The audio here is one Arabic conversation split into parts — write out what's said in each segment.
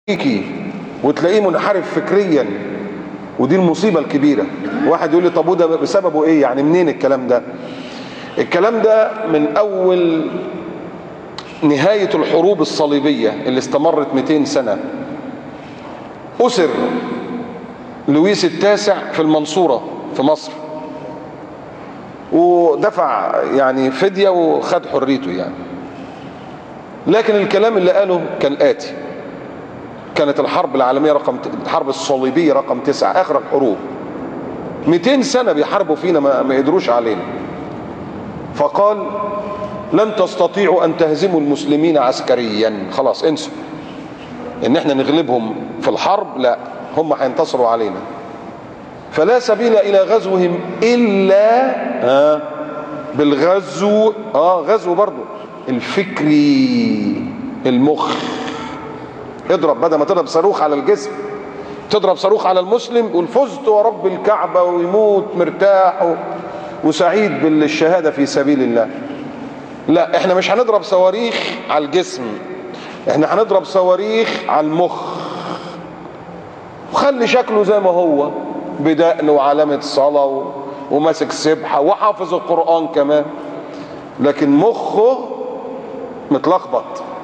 وتلاقيه منحرف فكريا، ودي المصيبة الكبيرة. واحد يقول لي طب وده بسببه ايه؟ يعني منين الكلام ده؟ الكلام ده من اول نهاية الحروب الصليبية اللي استمرت 200 سنة. أسر لويس التاسع في المنصورة في مصر، ودفع يعني فدية وخد حريته يعني. لكن الكلام اللي قاله كان آتي: كانت الحرب العالمية الحرب الصليبية رقم 9، آخر الحروب. 200 سنة بيحاربوا فينا ما قدروش علينا. فقال: لن تستطيعوا أن تهزموا المسلمين عسكريا، خلاص انسوا ان احنا نغلبهم في الحرب، لا، هم هينتصروا علينا. فلا سبيل الى غزوهم الا بالغزو، غزو برضو الفكري، المخ. اضرب، بدل ما تضرب صاروخ على الجسم تضرب صاروخ على المسلم يقول فزت ورب الكعبة ويموت مرتاح وسعيد بالشهادة في سبيل الله. لا، احنا مش هنضرب صواريخ على الجسم، احنا هنضرب صواريخ على المخ. وخلي شكله زي ما هو، بدقن وعلامة صلاة وماسك سبحة وحافظ القرآن كمان، لكن مخه متلخبط.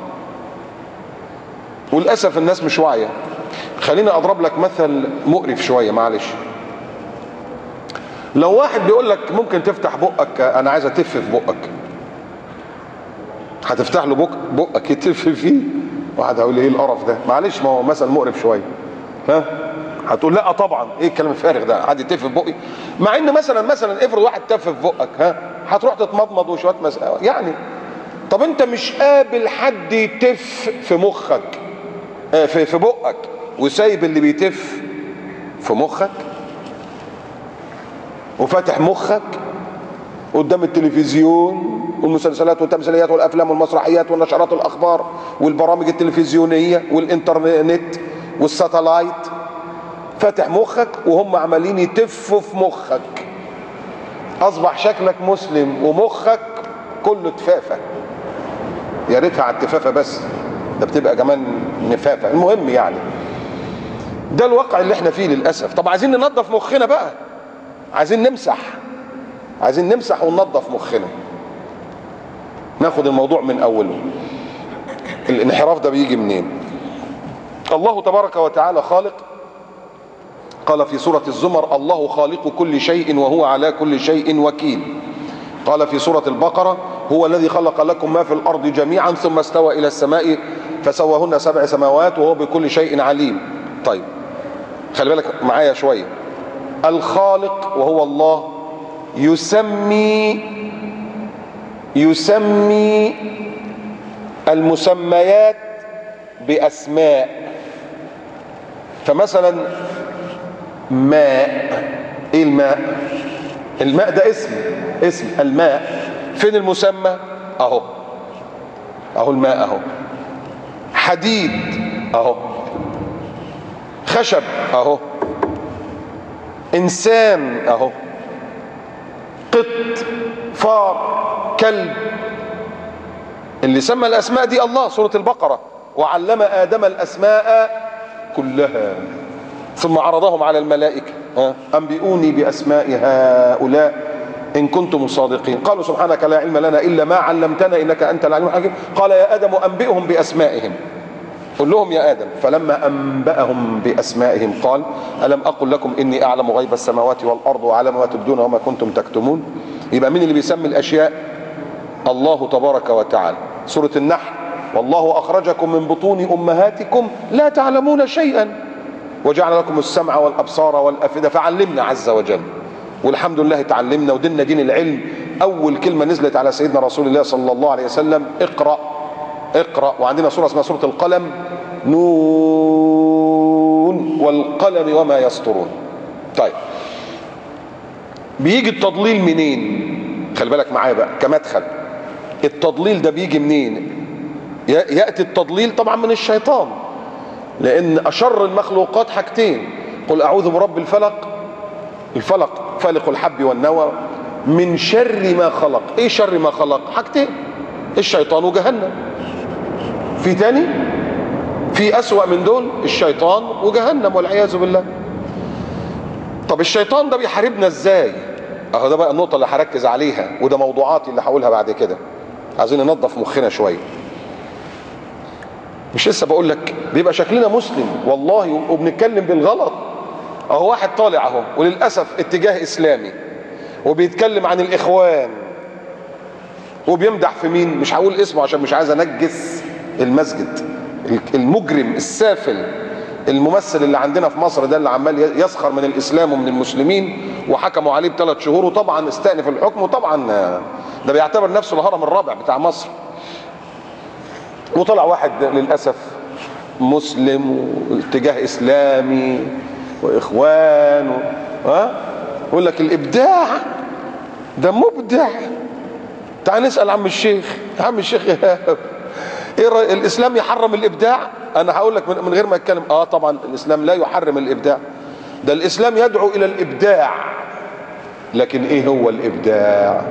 وللأسف الناس مش واعية. خليني أضرب لك مثل مقرف شوية، معلش. لو واحد بيقول لك ممكن تفتح بقك، أنا عايز أتف في بقك، هتفتح له بقك يتف فيه؟ واحد هيقول لي ايه القرف ده؟ معلش، ما هو مثل مقرف شويه. هتقول لا طبعا، ايه الكلام الفارغ ده؟ حد يتف في بقي؟ مع ان مثلا افرض واحد تف في بقك، هتروح تتمضمض وشويه يعني. طب انت مش قابل حد يتف في مخك في بقك وسايب اللي بيتف في مخك وفاتح مخك قدام التلفزيون والمسلسلات والتمثيليات والافلام والمسرحيات والنشرات الاخبار والبرامج التلفزيونيه والانترنت والساتلايت، فاتح مخك وهم عمالين يتفوا في مخك. اصبح شكلك مسلم ومخك كله تفافه. يا ريتها على التفافه بس، ده بتبقى كمان نفافه. المهم يعني ده الواقع اللي احنا فيه للاسف. طب عايزين ننظف مخنا بقى، عايزين نمسح وننظف مخنا. ناخد الموضوع من اوله. الانحراف ده بيجي منين؟ الله تبارك وتعالى خالق. قال في سورة الزمر: الله خالق كل شيء وهو على كل شيء وكيل. قال في سورة البقرة: هو الذي خلق لكم ما في الأرض جميعا ثم استوى إلى السماء فسواهن 7 سماوات وهو بكل شيء عليم. طيب خلي بالك معايا شوية. الخالق وهو الله يسمي المسميات بأسماء. فمثلا ماء، ايه الماء؟ الماء ده اسم الماء. فين المسمى؟ اهو الماء اهو. حديد اهو، خشب اهو، انسان اهو، قط، فار، كلب. اللي سمى الاسماء دي الله. سورة البقرة: وعلم آدم الأسماء كلها ثم عرضهم على الملائكة أنبئوني بأسماء هؤلاء إن كنتم صادقين. قالوا سبحانك لا علم لنا إلا ما علمتنا إنك أنت العليم الحكيم. قال يا آدم أنبئهم بأسمائهم، قل لهم يا آدم. فلما أنبأهم بأسمائهم قال: ألم أقل لكم إني أعلم غيب السماوات والأرض وأعلم ما تبدون وما كنتم تكتمون. يبقى مين اللي بيسمي الأشياء؟ الله تبارك وتعالى. سورة النحل: والله أخرجكم من بطون أمهاتكم لا تعلمون شيئا وجعل لكم السمع والأبصار والأفئدة فعلمنا عز وجل. والحمد لله اتعلمنا وديننا دين العلم. أول كلمة نزلت على سيدنا رسول الله صلى الله عليه وسلم: اقرأ. وعندنا سورة اسمها سورة القلم: نون والقلم وما يسطرون. طيب بيجي التضليل منين؟ خلي بالك معايا بقى كمدخل. التضليل ده بيجي منين؟ يأتي التضليل طبعا من الشيطان، لأن أشر المخلوقات حاجتين: قل أعوذ برب الفلق فالق الحب والنوى، من شر ما خلق. إيه شر ما خلق؟ حاجتين: الشيطان وجهنم. في تاني؟ في أسوأ من دول الشيطان وجهنم والعياذ بالله. طب الشيطان ده بيحاربنا ازاي؟ اهو ده بقى النقطة اللي هركز عليها، وده موضوعاتي اللي هقولها بعد كده. عايزين ننظف مخنا شوية. مش لسه بقول لك بيبقى شكلنا مسلم والله وبنتكلم بالغلط. اهو واحد طالع اهو وللاسف اتجاه اسلامي وبيتكلم عن الاخوان وبيمدح في مين؟ مش هقول اسمه عشان مش عايز انجس المسجد. المجرم السافل الممثل اللي عندنا في مصر ده اللي عمال يسخر من الاسلام ومن المسلمين، وحكموا عليه ب3 شهور، وطبعا استأنف الحكم، وطبعا ده بيعتبر نفسه الهرم الرابع بتاع مصر. وطلع واحد للاسف مسلم واتجاه اسلامي واخوان يقول لك الابداع ده مبدع. تعال نسال عم الشيخ. عم الشيخ ايه الاسلام يحرم الابداع؟ انا هقول لك من غير ما اتكلم. طبعا الاسلام لا يحرم الابداع، ده الاسلام يدعو الى الابداع. لكن ايه هو الابداع؟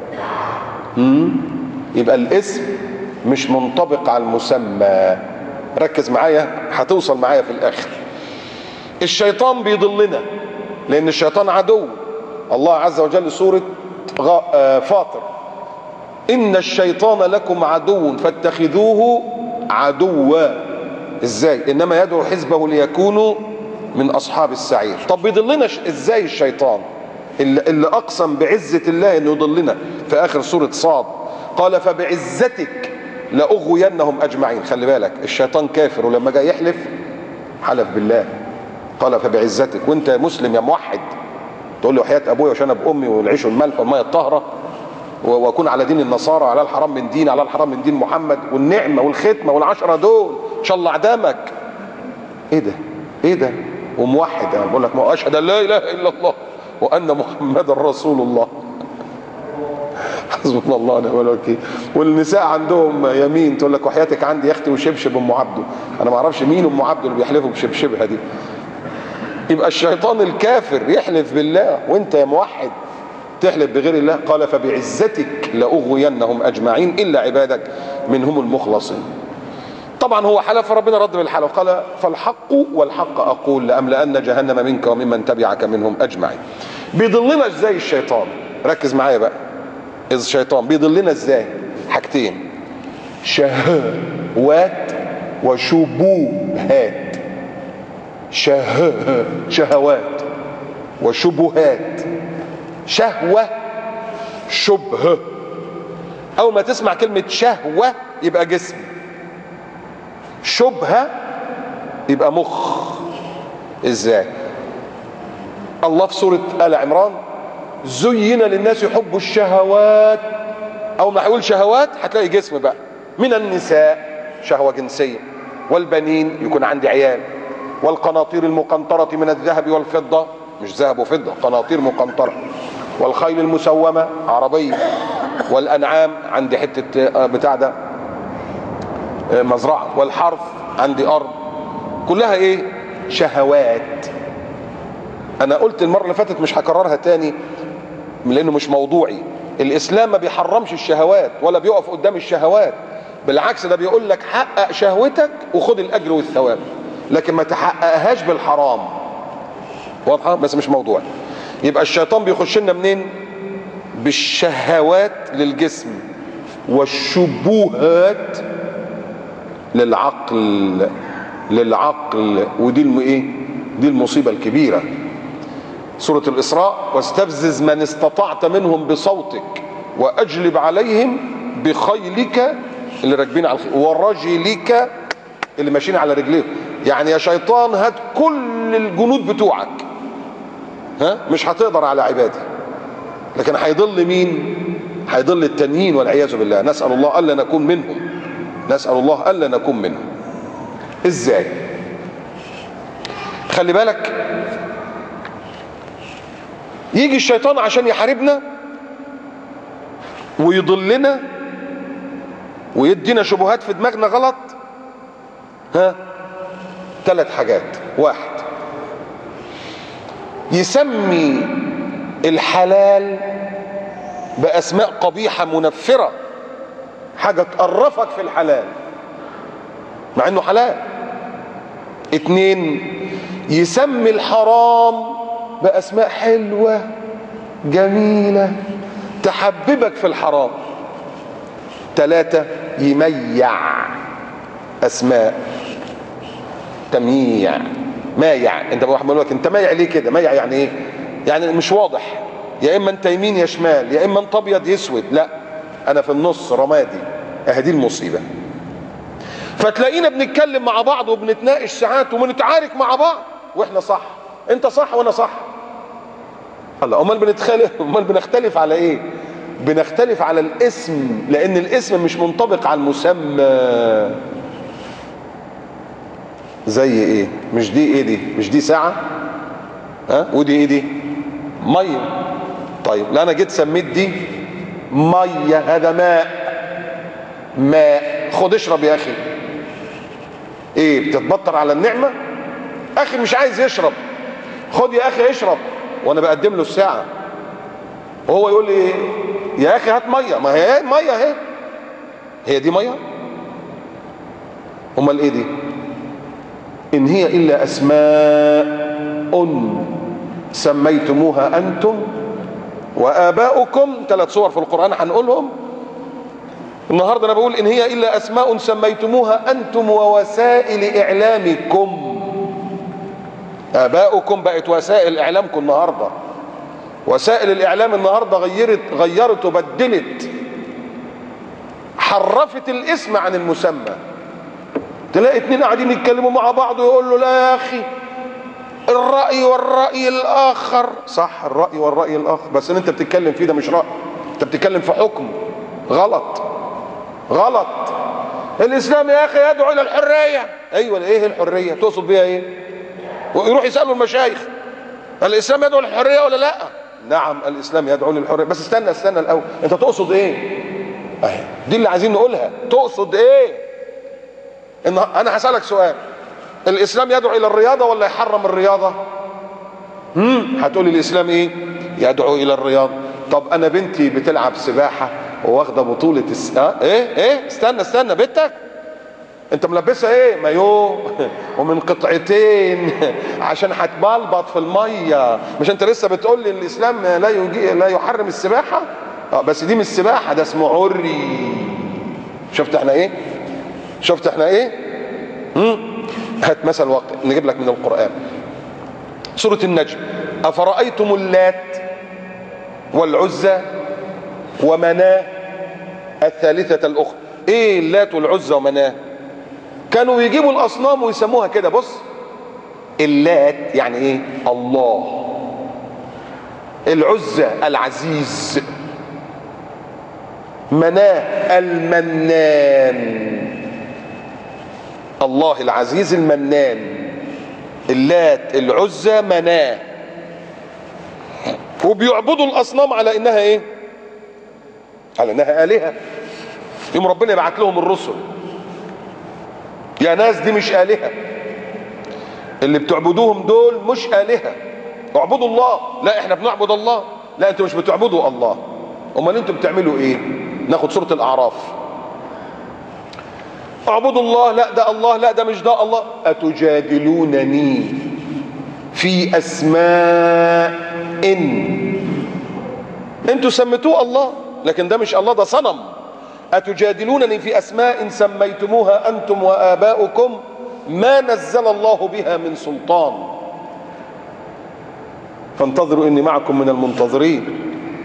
يبقى الاسم مش منطبق على المسمى. ركز معايا هتوصل معايا في الاخر. الشيطان بيضلنا لان الشيطان عدو. الله عز وجل سورة فاطر ان الشيطان لكم عدو فاتخذوه عدوا. ازاي؟ انما يدعو حزبه ليكونوا من اصحاب السعير. طب بيضلنا ازاي الشيطان اللي اقسم بعزة الله انه يضلنا في اخر سورة صاد؟ قال فبعزتك لأغوينهم اجمعين. خلي بالك الشيطان كافر، ولما جاء يحلف حلف بالله. قال فبعزتك. وانت يا مسلم يا موحد تقول له وحياة ابويا وشنب امي والعيش والملح والميه الطاهره واكون على دين النصارى، على الحرام من دين، على الحرام من دين محمد، والنعمه والختمه والعشره دول ان شاء الله اعدامك. ايه ده؟ ايه ده؟ وموحد. انا بقول لك ما اشهد ان لا اله الا الله وان محمدا رسول الله. حسبنا الله ونعم الوكيل. والنساء عندهم يمين تقول لك وحياتك عندي يا اختي وشبشب ام عبده. انا ما اعرفش مين ام عبده اللي بيحلفوا بشبشبها دي. يبقى الشيطان الكافر يحلف بالله، وانت يا موحد تحلف بغير الله. قال فبعزتك لأغوينهم أجمعين إلا عبادك منهم المخلصين. طبعا هو حلف، ربنا رد بالحلف قال فالحق والحق أقول لأملأن جهنم منك وممن تبعك منهم أجمعين. بيضلنا ازاي الشيطان؟ ركز معايا بقى. الشيطان بيضلنا ازاي؟ حاجتين: شهوات وشبهات. شهوات وشبهات. شهوة شبهة. أول ما تسمع كلمة شهوة يبقى جسم، شبهة يبقى مخ. ازاي؟ الله في سورة آل عمران زين للناس حب الشهوات. أول ما هيقول شهوات هتلاقي جسم بقى. من النساء شهوة جنسية، والبنين يكون عندي عيال، والقناطير المقنطرة من الذهب والفضة، مش ذهب وفضة، قناطير مقنطرة، والخيل المسومة عربية، والأنعام عندي حتة بتاع ده مزرعة، والحرث عندي أرض. كلها إيه؟ شهوات. أنا قلت المرة اللي فاتت مش هكررها تاني لأنه مش موضوعي. الإسلام ما بيحرمش الشهوات ولا بيقف قدام الشهوات، بالعكس ده بيقول لك حقق شهوتك وخد الأجر والثواب، لكن ما تحققهاش بالحرام. واضحة؟ بس مش موضوعي. يبقى الشيطان بيخش لنا منين؟ بالشهوات للجسم والشبهات للعقل. ودي ايه؟ دي المصيبة الكبيرة. سورة الإسراء واستفزز من استطعت منهم بصوتك وأجلب عليهم بخيلك اللي راكبين على الخيل ورجلك اللي ماشيين على رجليهم. يعني يا شيطان هات كل الجنود بتوعك، مش هتقدر على عبادي. لكن هيضل مين؟ هيضل التانيين والعياذ بالله. نسأل الله ألا نكون منهم. نسأل الله ألا نكون منهم. ازاي؟ خلي بالك، يجي الشيطان عشان يحاربنا ويضلنا ويدينا شبهات في دماغنا غلط. 3 حاجات. 1، يسمي الحلال بأسماء قبيحة منفرة، حاجة تقرفك في الحلال مع انه حلال. 2 يسمي الحرام بأسماء حلوة جميلة تحببك في الحرام. 3 يميع أسماء، تمييع، مايع. انت بقول لك انت مايع ليه كده؟ مايع يعني ايه؟ يعني مش واضح، يا اما انت يمين يا شمال، يا اما انت ابيض يسود، لا انا في النص رمادي. اهدي المصيبه. فتلاقينا بنتكلم مع بعض وبنتناقش ساعات وبنتعارك مع بعض واحنا صح، انت صح وانا صح. الله، امال بنختلف على ايه؟ بنختلف على الاسم، لان الاسم مش منطبق على المسمى. زي ايه؟ مش دي ايه دي؟ مش دي ساعة؟ ها؟ ودي ايه دي؟ مية. طيب لا انا جيت سميت دي مية، هذا ماء. ماء، خد اشرب يا اخي. ايه بتتبطر على النعمة؟ اخي مش عايز يشرب، خد يا اخي اشرب، وانا بقدم له الساعة وهو يقول لي يا اخي هات مية. ما هي مية اهي، هي دي مية؟ امال ايه دي؟ إن هي إلا أسماء سميتموها أنتم وآباؤكم. 3 صور في القرآن هنقولهم النهاردة. أنا بقول إن هي إلا أسماء سميتموها أنتم ووسائل إعلامكم. آباؤكم بقت وسائل إعلامكم النهاردة. وسائل الإعلام النهاردة غيرت وبدلت، حرفت الاسم عن المسمى. تلاقي 2 قاعدين يتكلموا مع بعض ويقول له لا يا اخي الرأي والرأي الآخر. صح، الرأي والرأي الآخر، بس انت بتتكلم فيه ده مش رأي، انت بتتكلم في حكم. غلط غلط. الإسلام يا اخي يدعو إلى الحرية. ايوه، ايه الحرية؟ تقصد بيها ايه؟ ويروح يسألوا المشايخ الإسلام يدعو للحرية ولا لا؟ نعم الإسلام يدعو للحرية، بس استنى الأول، انت تقصد ايه؟ اهي دي اللي عايزين نقولها، تقصد ايه؟ انا هسألك سؤال، الاسلام يدعو الى الرياضة ولا يحرم الرياضة؟ هتقولي الاسلام ايه؟ يدعو الى الرياضة. طب انا بنتي بتلعب سباحة وواخدة بطولة ايه استنى بنتك انت ملبسها ايه؟ مايو ومن قطعتين عشان هتبلبط في المية. مش انت لسه بتقول لي الاسلام لا يحرم السباحة؟ بس دي مش سباحة، ده اسمه عري. شفت احنا ايه؟ هات مثل واقع نجيب لك من القرآن. سورة النجم: أفرأيتم اللات والعزى ومناة الثالثة الأخرى. ايه اللات والعزى ومناة؟ كانوا يجيبوا الأصنام ويسموها كده. بص، اللات يعني ايه؟ الله. العزى العزيز. مناة المنان. الله العزيز المنان. اللات العزى مناه. وبيعبدوا الاصنام على انها ايه؟ على انها الهه. يوم ربنا يبعت لهم الرسل: يا ناس دي مش الهه، اللي بتعبدوهم دول مش الهه، اعبدوا الله. لا احنا بنعبد الله. لا انتوا مش بتعبدوا الله، امال انتوا بتعملوا ايه؟ ناخد سوره الاعراف: اعبدوا الله. لا ده الله، لا ده مش ده الله. أتجادلونني في أسماء انتوا سميتوه الله، لكن ده مش الله، ده صنم. أتجادلونني في أسماء سميتموها أنتم وآباؤكم ما نزل الله بها من سلطان فانتظروا إني معكم من المنتظرين.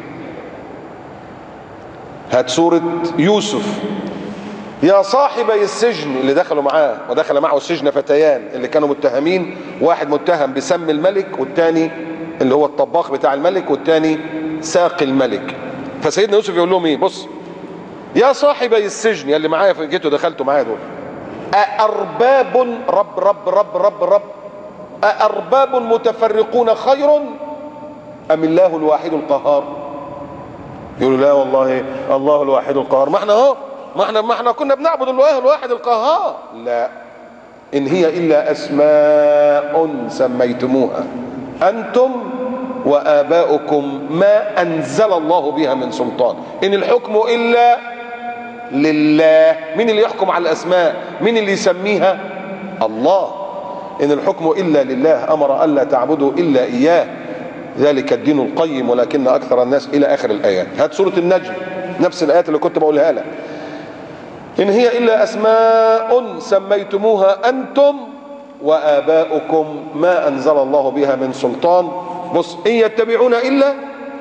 هات سورة يوسف: يا صاحبي السجن، اللي دخلوا معاه ودخل معه السجن فتيان اللي كانوا متهمين، واحد متهم بسم الملك، والتاني اللي هو الطباخ بتاع الملك، والتاني ساقي الملك. فسيدنا يوسف يقول لهم ايه؟ بص: يا صاحبي السجن، يا اللي معايا جيتوا دخلتوا معايا دول، أأرباب رب أأرباب متفرقون خير أم الله الواحد القهار؟ يقولوا لا والله الله الواحد القهار. ما احنا كنا بنعبد الله الواحد القهار. لا، إن هي إلا أسماء سميتموها أنتم وآباؤكم ما أنزل الله بها من سلطان، إن الحكم إلا لله. مين اللي يحكم على الأسماء؟ مين اللي يسميها؟ الله. إن الحكم إلا لله، أمر ألا تعبدوا إلا إياه، ذلك الدين القيم ولكن أكثر الناس، إلى آخر الآيات. هات سورة النجم، نفس الآيات اللي كنت بقولها لك. إن هي إلا أسماء سميتموها أنتم وآباؤكم ما أنزل الله بها من سلطان. بص، إن يتبعون إلا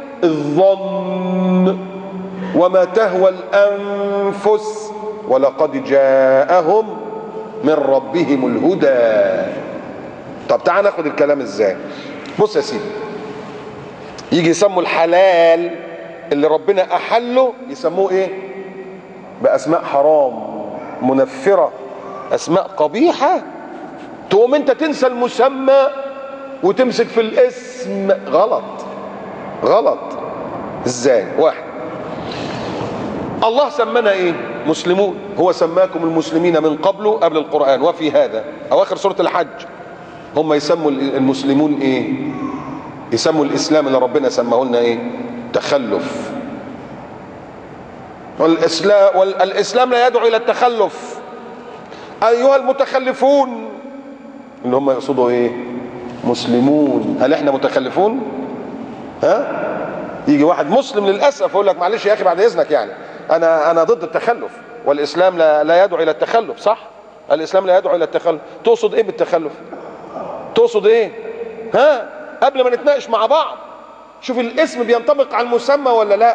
الظن وما تهوى الأنفس ولقد جاءهم من ربهم الهدى. طب تعال ناخد الكلام ازاي. بص يا سيدي، يجي يسموا الحلال اللي ربنا أحله يسموه ايه؟ بأسماء حرام منفرة، أسماء قبيحة. تقوم انت تنسى المسمى وتمسك في الاسم. غلط غلط. ازاي؟ واحد، الله سمانا ايه؟ مسلمون. هو سماكم المسلمين من قبل قبل القرآن وفي هذا، اواخر سورة الحج. هم يسموا المسلمون ايه؟ يسموا الاسلام اللي ربنا سماه لنا ايه؟ تخلف. والاسلام لا يدعو الى التخلف. ايها المتخلفون، اللي هم يقصدوا ايه؟ مسلمون. هل احنا متخلفون؟ ها؟ يجي واحد مسلم للاسف يقول لك معلش يا اخي بعد اذنك، يعني انا ضد التخلف، والاسلام لا يدعو الى التخلف. صح؟ الاسلام لا يدعو الى التخلف. تقصد ايه بالتخلف؟ تقصد ايه؟ ها؟ قبل ما نتناقش مع بعض شوف الاسم بينطبق على المسمى ولا لا.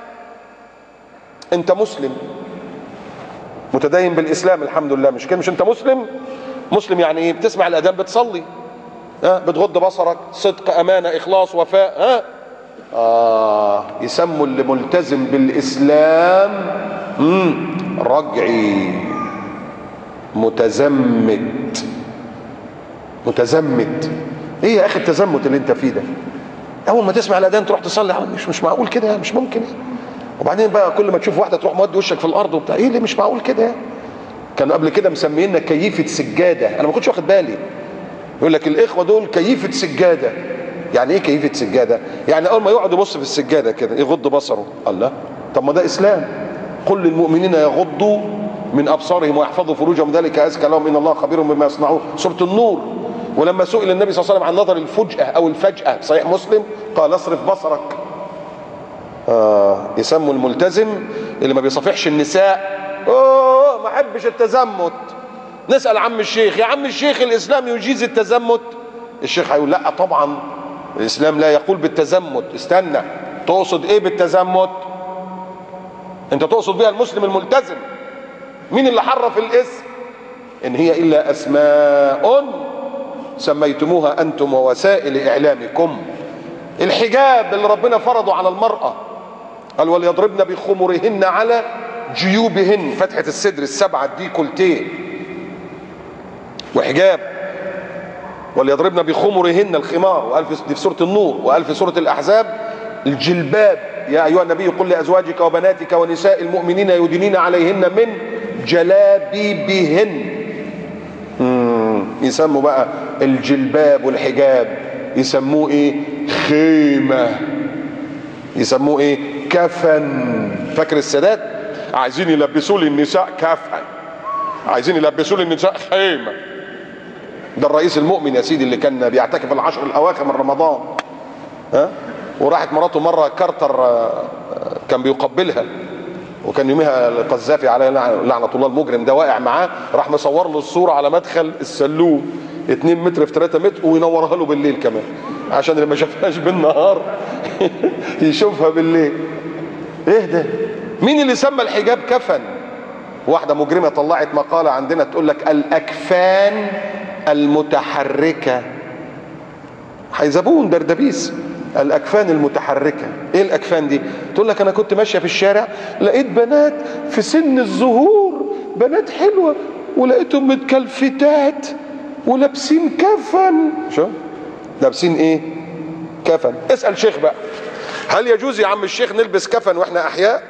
انت مسلم متدين بالاسلام الحمد لله، مش كده؟ مش انت مسلم؟ مسلم يعني ايه؟ بتسمع الاذان، بتصلي، ها؟ بتغض بصرك، صدق، امانه، اخلاص، وفاء، ها؟ يسموا اللي ملتزم بالاسلام رجعي، متزمت. متزمت. ايه يا اخي التزمت اللي انت فيه ده؟ اول ما تسمع الاذان تروح تصلي؟ مش معقول كده، مش ممكن. وبعدين بقى كل ما تشوف واحده تروح مودي وشك في الارض وبتاع. ايه اللي مش معقول كده؟ كانوا قبل كده مسمينا كيفه سجاده، انا ما كنتش واخد بالي. يقول لك الاخوه دول كيفه سجاده. يعني ايه كيفه سجاده؟ يعني اول ما يقعد يبص في السجاده كده يغض بصره. الله، طب ما ده اسلام. قل للمؤمنين يغضوا من ابصارهم ويحفظوا فروجهم ذلك ازكى لهم ان الله خبير بما يصنعون، سوره النور. ولما سئل النبي صلى الله عليه وسلم عن نظر الفجأة او الفجأة، صحيح مسلم، قال اصرف بصرك. يسموا الملتزم اللي ما بيصافحش النساء. ما احبش التزمت. نسأل عم الشيخ، يا عم الشيخ الاسلام يجيز التزمت؟ الشيخ هيقول لا طبعا الاسلام لا يقول بالتزمت. استنى، تقصد ايه بالتزمت؟ انت تقصد بيها المسلم الملتزم. مين اللي حرف الاسم؟ ان هي الا اسماء سميتموها انتم ووسائل اعلامكم. الحجاب اللي ربنا فرضه على المرأة، قال وليضربن بخمرهن على جيوبهن، فتحة الصدر السبعة دي كلتين وحجاب. وليضربن بخمرهن الخمار، وقال دي في سورة النور، وقال في سورة الأحزاب الجلباب. يا أيها النبي قل لأزواجك وبناتك ونساء المؤمنين يدنين عليهن من جلابيبهن. يسموا بقى الجلباب والحجاب يسموه ايه؟ خيمة. يسموه ايه؟ كفن. فاكر السادات عايزين يلبسوا لي النساء كفن، عايزين يلبسوا لي النساء خيمة. ده الرئيس المؤمن يا سيدي اللي كان بيعتكف العشر الاواخر من رمضان، ها؟ وراحت مراته مرة كارتر كان بيقبلها، وكان يومها القذافي عليه لعنة الله المجرم ده واقع معاه، راح مصور له الصورة على مدخل السلوم 2 متر في 3 متر، وينورها له بالليل كمان عشان اللي ما شافهاش بالنهار يشوفها بالليل. ايه ده؟ مين اللي سمى الحجاب كفن؟ واحدة مجرمة طلعت مقالة عندنا تقول لك الأكفان المتحركة. حيزبون دردبيس. الأكفان المتحركة. ايه الأكفان دي؟ تقول لك أنا كنت ماشية في الشارع لقيت بنات في سن الزهور، بنات حلوة، ولقيتهم متكلفتات ولابسين كفن. شو؟ لابسين ايه؟ كفن. اسأل شيخ بقى، هل يجوز يا عم الشيخ نلبس كفن واحنا أحياء؟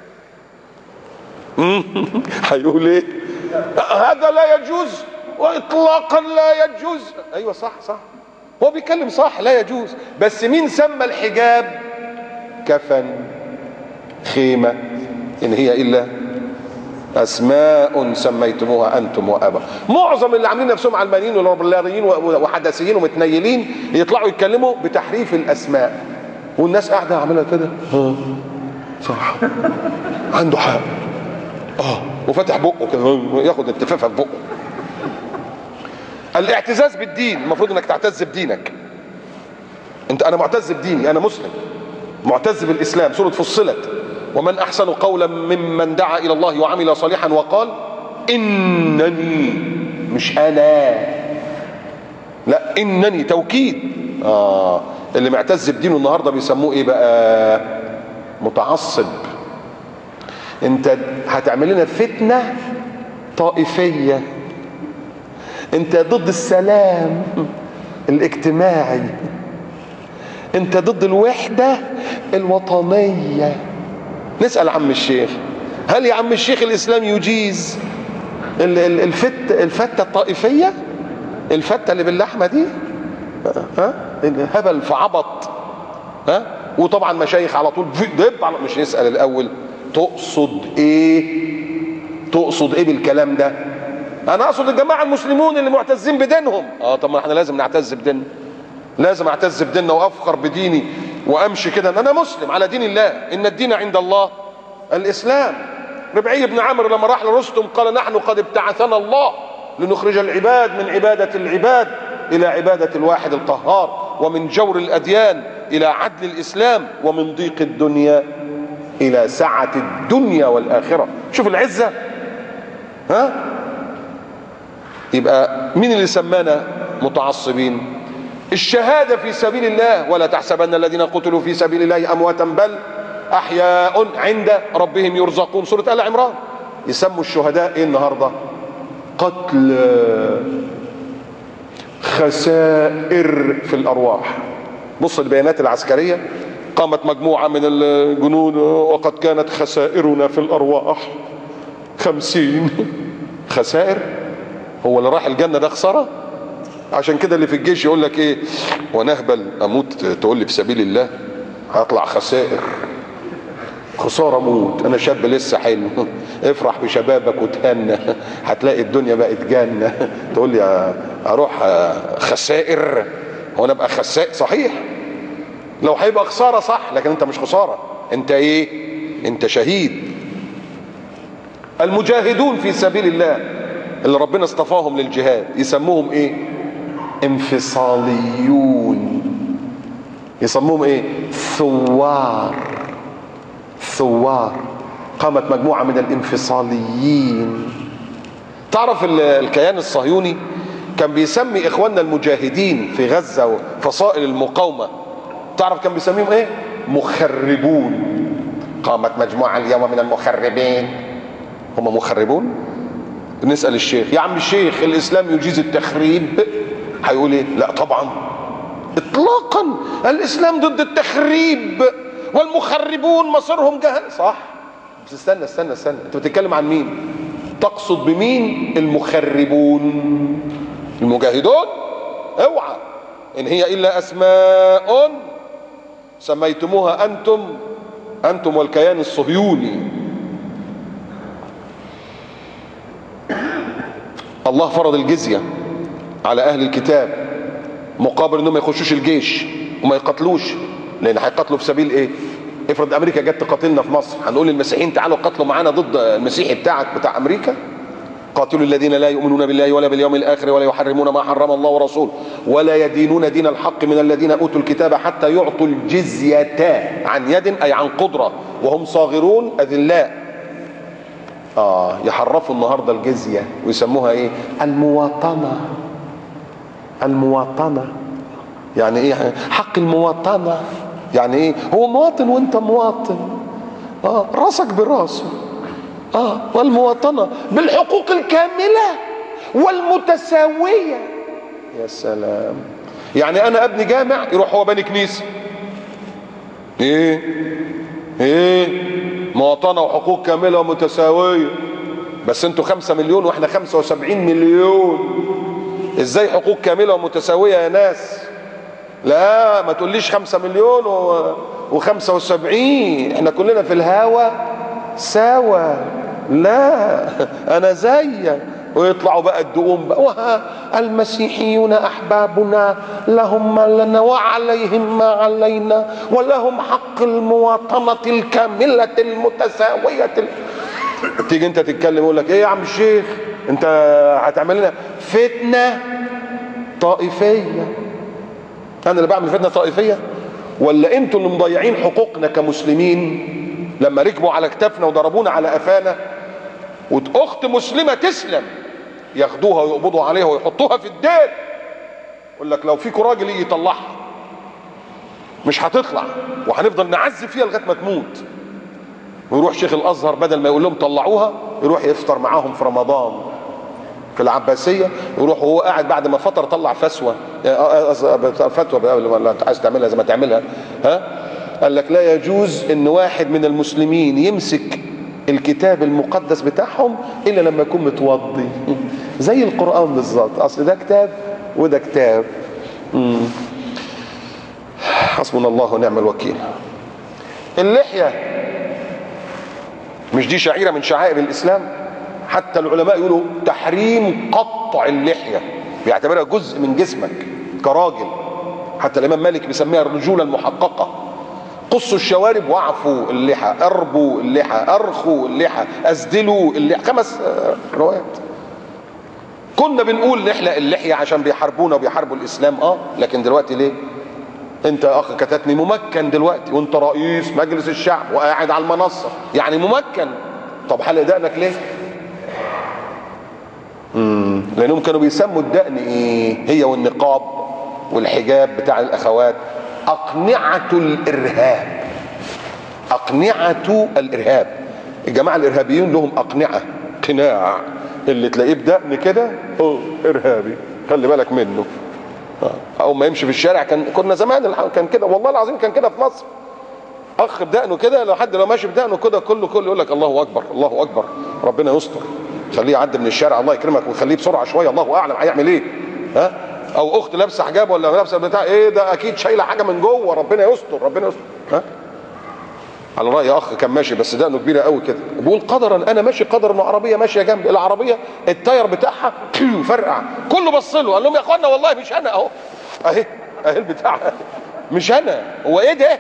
هيقول ايه؟ هذا لا يجوز واطلاقا لا يجوز. ايوه صح صح، هو بيتكلم صح، لا يجوز. بس مين سمى الحجاب كفن خيمة؟ ان هي الا اسماء سميتموها انتم واباؤكم. معظم اللي عاملين نفسهم علمانيين وليبراليين وحداثيين ومتنيلين يطلعوا يتكلموا بتحريف الاسماء، والناس قاعده عامله كده صح عنده حق وفتح بقه كده ياخد التفافه في بقه. الاعتزاز بالدين، المفروض انك تعتز بدينك. انا معتز بديني، انا مسلم معتز بالاسلام. سوره فصلت: ومن احسن قولا ممن دعا الى الله وعمل صالحا وقال انني، مش انا، لا انني توكيد. اللي معتز بدينه النهارده بيسموه ايه بقى؟ متعصب. انت هتعمل لنا فتنه طائفيه، انت ضد السلام الاجتماعي، انت ضد الوحده الوطنيه. نسال عم الشيخ: هل يا عم الشيخ الاسلام يجيز الفته الطائفيه، الفته اللي باللحمه دي؟ هبل في عبط. وطبعا مشايخ على طول مش نسال الاول تقصد ايه؟ تقصد ايه بالكلام ده؟ انا اقصد الجماعه المسلمون اللي معتزين بدينهم. طب ما احنا لازم نعتز بديننا، لازم اعتز بديننا وافخر بديني وامشي كده ان انا مسلم على دين الله. ان الدين عند الله الاسلام. ربعي بن عمرو لما راح لرستم قال: نحن قد ابتعثنا الله لنخرج العباد من عباده العباد الى عباده الواحد القهار، ومن جور الاديان الى عدل الاسلام، ومن ضيق الدنيا الى سعه الدنيا والاخره. شوف العزه. يبقى مين اللي سمانا متعصبين؟ الشهاده في سبيل الله: ولا تحسبن الذين قتلوا في سبيل الله امواتا بل احياء عند ربهم يرزقون. سوره ال عمران. يسموا الشهداء ايه النهارده؟ قتل، خسائر في الارواح. بص البيانات العسكريه: قامت مجموعه من الجنود وقد كانت خسائرنا في الارواح 50. خسائر؟ هو اللي راح الجنه ده خساره؟ عشان كده اللي في الجيش يقول لك ايه: وانا اهبل اموت تقول لي في سبيل الله؟ هطلع خسائر، خساره موت، انا شاب لسه حلو. افرح بشبابك وتهنى، هتلاقي الدنيا بقت جنه. تقول لي اروح خسائر؟ هو انا ابقى خسائر؟ صحيح لو هيبقى خساره صح، لكن انت مش خساره، انت ايه؟ انت شهيد. المجاهدون في سبيل الله اللي ربنا اصطفاهم للجهاد يسموهم ايه؟ انفصاليون. يسموهم ايه؟ ثوار. ثوار. قامت مجموعة من الانفصاليين. تعرف الكيان الصهيوني كان بيسمي اخواننا المجاهدين في غزة وفصائل المقاومة، تعرف كان بيسميهم ايه؟ مخربون. قامت مجموعة اليوم من المخربين. هم مخربون؟ نسأل الشيخ: يا عم الشيخ الاسلام يجيز التخريب؟ هيقول ايه؟ لا طبعا اطلاقا، الاسلام ضد التخريب، والمخربون مصيرهم جهنم. صح، بس استنى انت بتتكلم عن مين؟ تقصد بمين المخربون؟ المجاهدون؟ اوعى، ان هي الا اسماء سميتموها انتم والكيان الصهيوني. الله فرض الجزية على اهل الكتاب مقابل انهم ما يخشوش الجيش وما يقتلوش، لان هيقتلوا في سبيل ايه؟ افرض امريكا جت تقاتلنا في مصر، هنقول للمسيحيين تعالوا قتلوا معانا ضد المسيحي بتاعك بتاع امريكا؟ قاتلوا الذين لا يؤمنون بالله ولا باليوم الاخر ولا يحرمون ما حرم الله ورسوله ولا يدينون دين الحق من الذين اوتوا الكتاب حتى يعطوا الجزية عن يد، اي عن قدرة، وهم صاغرون اذلاء. يحرفوا النهارده الجزية ويسموها ايه؟ المواطنة. المواطنة يعني ايه؟ حق المواطنة يعني ايه؟ هو مواطن وانت مواطن، راسك براسه. والمواطنة بالحقوق الكاملة والمتساوية. يا سلام. يعني انا ابني جامع يروح هو بني كنيسة. ايه مواطنة وحقوق كاملة ومتساوية. بس انتوا 5 مليون واحنا 75 مليون، ازاي حقوق كاملة ومتساوية يا ناس؟ لا ما تقوليش 5 مليون و75، احنا كلنا في الهوا سوا. لا انا زيك. ويطلعوا بقى الدقوم بقى، المسيحيون احبابنا لهم ما لنا وعليهم ما علينا ولهم حق المواطنة الكاملة المتساوية. تيجي انت تتكلم يقول لك ايه يا عم الشيخ انت هتعمل لنا فتنة طائفية؟ انا اللي بعمل فتنة طائفية ولا انتوا اللي مضيعين حقوقنا كمسلمين لما ركبوا على كتافنا وضربونا على قفانا؟ واخت مسلمة تسلم ياخدوها ويقبضوا عليها ويحطوها في الدير، يقول لك لو فيكوا راجل يجي يطلعها مش هتطلع وهنفضل نعذب فيها لغايه ما تموت. ويروح شيخ الازهر بدل ما يقول لهم طلعوها يروح يفطر معاهم في رمضان في العباسيه، يروح وهو قاعد بعد ما فطر طلع فتوى ولا انت عايز تعملها زي ما تعملها. قال لك لا يجوز ان واحد من المسلمين يمسك الكتاب المقدس بتاعهم الا لما يكون متوضي زي القرآن بالظبط، اصل ده كتاب وده كتاب. حسبنا الله ونعم الوكيل. اللحية مش دي شعيرة من شعائر الاسلام؟ حتى العلماء يقولوا تحريم قطع اللحية، بيعتبرها جزء من جسمك كراجل. حتى الامام مالك بيسميها الرجولة المحققة. قصوا الشوارب واعفوا اللحى، اربوا اللحى، ارخوا اللحى، اسدلوا اللحى، 5 روايات. كنا بنقول نحلق اللحية عشان بيحاربونا وبيحاربوا الاسلام، لكن دلوقتي ليه؟ انت يا اخ كتاتني ممكن دلوقتي وانت رئيس مجلس الشعب وقاعد على المنصة، يعني ممكن. طب حلق دقنك ليه؟ لانهم كانوا بيسموا الدقن ايه؟ هي والنقاب والحجاب بتاع الاخوات أقنعة الإرهاب. أقنعة الإرهاب. الجماعة الإرهابيين لهم أقنعة، قناع اللي تلاقيه بدقن كده إرهابي، خلي بالك منه. أو ما يمشي في الشارع، كنا زمان كان كده، والله العظيم كان كده في مصر. أخ بدقنه كده، لو حد لو ماشي بدقنه كده كله يقول لك الله أكبر الله أكبر، ربنا يستر، خليه يعدي من الشارع الله يكرمك ويخليه بسرعة شوية، الله أعلم هيعمل إيه. او اخت لابسه حجاب ولا لابسه بتاع ايه ده، اكيد شايله حاجه من جوه، ربنا يستر ربنا يستر. على راي اخ كان ماشي بس دقنه كبيره قوي كده، بيقول قدرا انا ماشي قدر ان عربيه ماشيه جنبي، العربيه التاير بتاعها فرقع، كله بص له قال لهم يا اخوانا والله مش انا اهو، اهي البتاع مش انا. هو ايه ده؟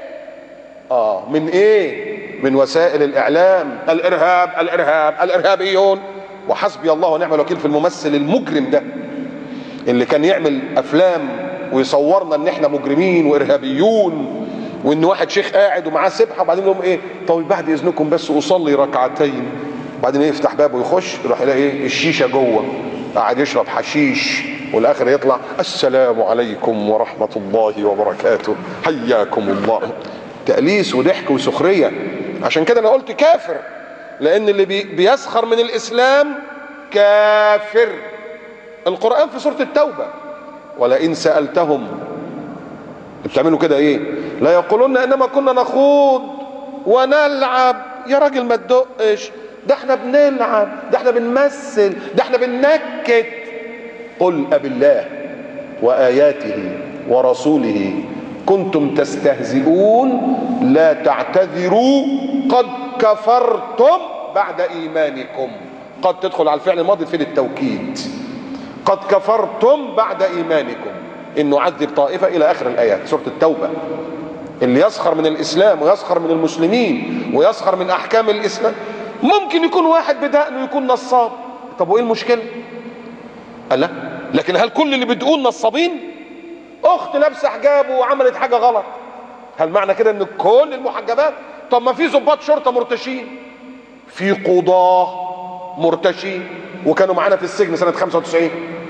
من ايه؟ من وسائل الاعلام. الارهاب الارهاب الارهابيون. وحسبي الله ونعم الوكيل في الممثل المجرم ده اللي كان يعمل افلام ويصورنا ان احنا مجرمين وارهابيون، وان واحد شيخ قاعد ومعاه سبحه وبعدين لهم ايه؟ طيب بعد اذنكم بس اصلي ركعتين، بعدين يفتح بابه ويخش يروح يلاقي ايه؟ الشيشه جوه قاعد يشرب حشيش، والاخر يطلع السلام عليكم ورحمه الله وبركاته حياكم الله. تأليس وضحك وسخريه. عشان كده انا قلت كافر، لان اللي بيسخر من الاسلام كافر. القرآن في سورة التوبة ولئن سألتهم بتعملوا كده ايه؟ لا يقولون انما كنا نخوض ونلعب. يا راجل ما تدقش، ده احنا بنلعب، ده احنا بنمثل، ده احنا بننكت. قل أبالله وآياته ورسوله كنتم تستهزئون لا تعتذروا قد كفرتم بعد إيمانكم. قد تدخل على الفعل الماضي في التوكيد. قد كفرتم بعد إيمانكم إن نعذب طائفة إلى آخر الآيات سورة التوبة. اللي يسخر من الإسلام ويسخر من المسلمين ويسخر من أحكام الإسلام، ممكن يكون واحد بدقنه يكون نصاب، طب وإيه المشكلة؟ لا، لكن هل كل اللي بتقول نصابين؟ أخت لابسة حجاب وعملت حاجة غلط، هل معنى كده إن كل المحجبات؟ طب ما في ضباط شرطة مرتشين، في قضاة مرتشين وكانوا معانا في السجن سنة 95،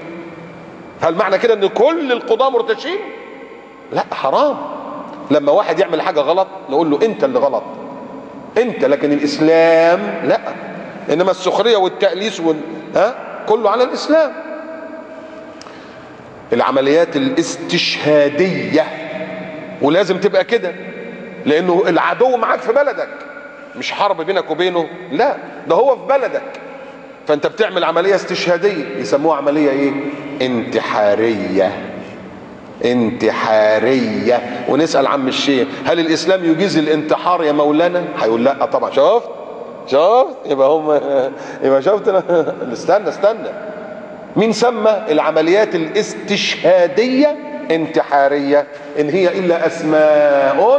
هل معنى كده ان كل القضاة مرتشين؟ لا، حرام. لما واحد يعمل حاجة غلط نقول له انت اللي غلط انت، لكن الاسلام لا. انما السخرية والتأليس كله على الاسلام. العمليات الاستشهادية، ولازم تبقى كده لانه العدو معاك في بلدك، مش حرب بينك وبينه، لا ده هو في بلدك، فانت بتعمل عملية استشهادية يسموها عملية ايه؟ انتحارية. انتحارية. ونسأل عم الشيخ هل الاسلام يجيز الانتحار يا مولانا؟ هيقول لا طبعا. شوف شفت؟ يبقى شفت. استنى، مين سمى العمليات الاستشهادية انتحارية؟ إن هي إلا أسماء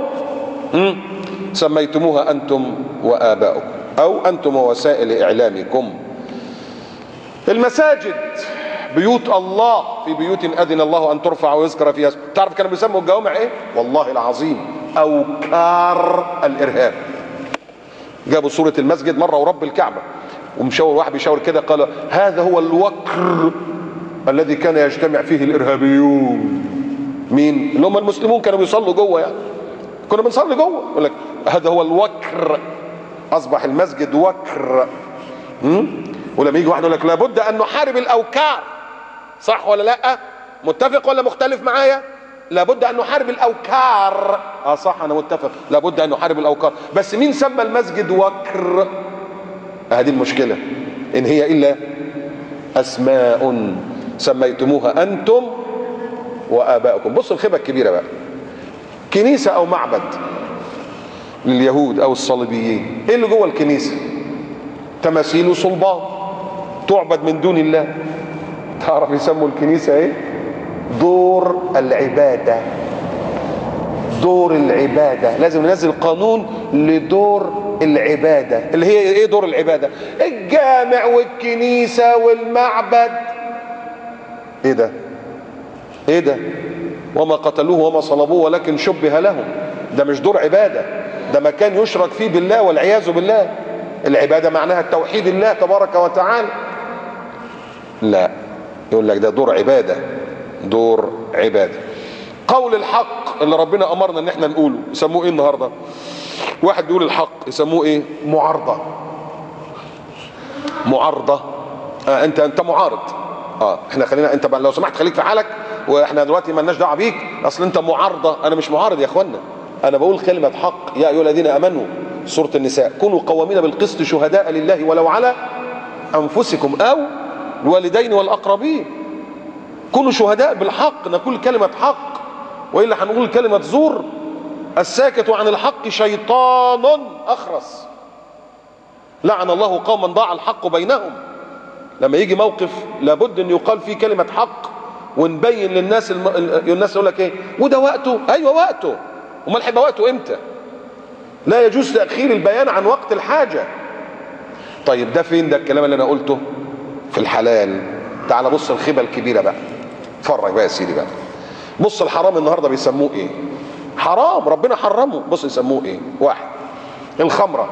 سميتموها أنتم وآباؤكم أو أنتم ووسائل إعلامكم. المساجد بيوت الله، في بيوت أذن الله أن ترفع ويذكر فيها اسمه. تعرف كانوا بيسموا الجوامع إيه؟ والله العظيم أوكار الإرهاب. جابوا صورة المسجد مرة ورب الكعبة، ومشاور واحد بيشاور كده قال هذا هو الوكر الذي كان يجتمع فيه الإرهابيون. مين؟ اللي هم المسلمون كانوا بيصلوا جوه، يعني كنا بنصلي جوه. يقول لك هذا هو الوكر، أصبح المسجد وكر. ولما يجي واحد يقول لك لابد أن نحارب الأوكار، صح ولا لا؟ متفق ولا مختلف معايا؟ لابد أن نحارب الأوكار. صح، أنا متفق، لابد أن نحارب الأوكار. بس مين سمى المسجد وكر؟ هذه المشكلة، إن هي إلا أسماء سميتموها أنتم وآباؤكم. بصوا الخيبة الكبيرة بقى، كنيسة أو معبد لليهود أو الصليبيين، إيه اللي جوه الكنيسة؟ تماثيل وصلبان تعبد من دون الله. تعرف يسموا الكنيسة إيه؟ دور العبادة. دور العبادة، لازم ننزل قانون لدور العبادة، اللي هي ايه دور العبادة؟ الجامع والكنيسة والمعبد. ايه ده؟ وما قتلوه وما صلبوه ولكن شبه لهم. ده مش دور عبادة، ده مكان يشرك فيه بالله والعياذ بالله. العبادة معناها التوحيد الله تبارك وتعالى. لا، يقول لك ده دور عبادة، دور عبادة. قول الحق اللي ربنا امرنا ان احنا نقوله يسموه ايه النهارده؟ واحد بيقول الحق يسموه ايه؟ معارضه. انت معارض. احنا خلينا، انت لو سمحت خليك في حالك، واحنا دلوقتي مالناش دعوه بيك، اصل انت معارضه. انا مش معارض يا اخوانا، انا بقول كلمه حق. يا ايها الذين امنوا، سوره النساء، كونوا قوامين بالقسط شهداء لله ولو على انفسكم او الوالدين والاقربين. كونوا شهداء بالحق، نقول كلمه حق، والا هنقول كلمه زور. الساكت عن الحق شيطان اخرس، لعن الله قوما ضاع الحق بينهم. لما يجي موقف لابد ان يقال فيه كلمه حق، ونبين للناس الناس يقول لك ايه؟ وده وقته. ايوه وقته، امال هيبقى وقته امتى؟ لا يجوز تاخير البيان عن وقت الحاجه. طيب ده فين ده الكلام اللي انا قلته؟ في الحلال. تعال بص الخيبه الكبيره بقى، اتفرج بقى يا سيدي بقى. بص الحرام النهارده بيسموه ايه؟ حرام، ربنا حرمه. بص يسموه ايه؟ واحد، الخمره.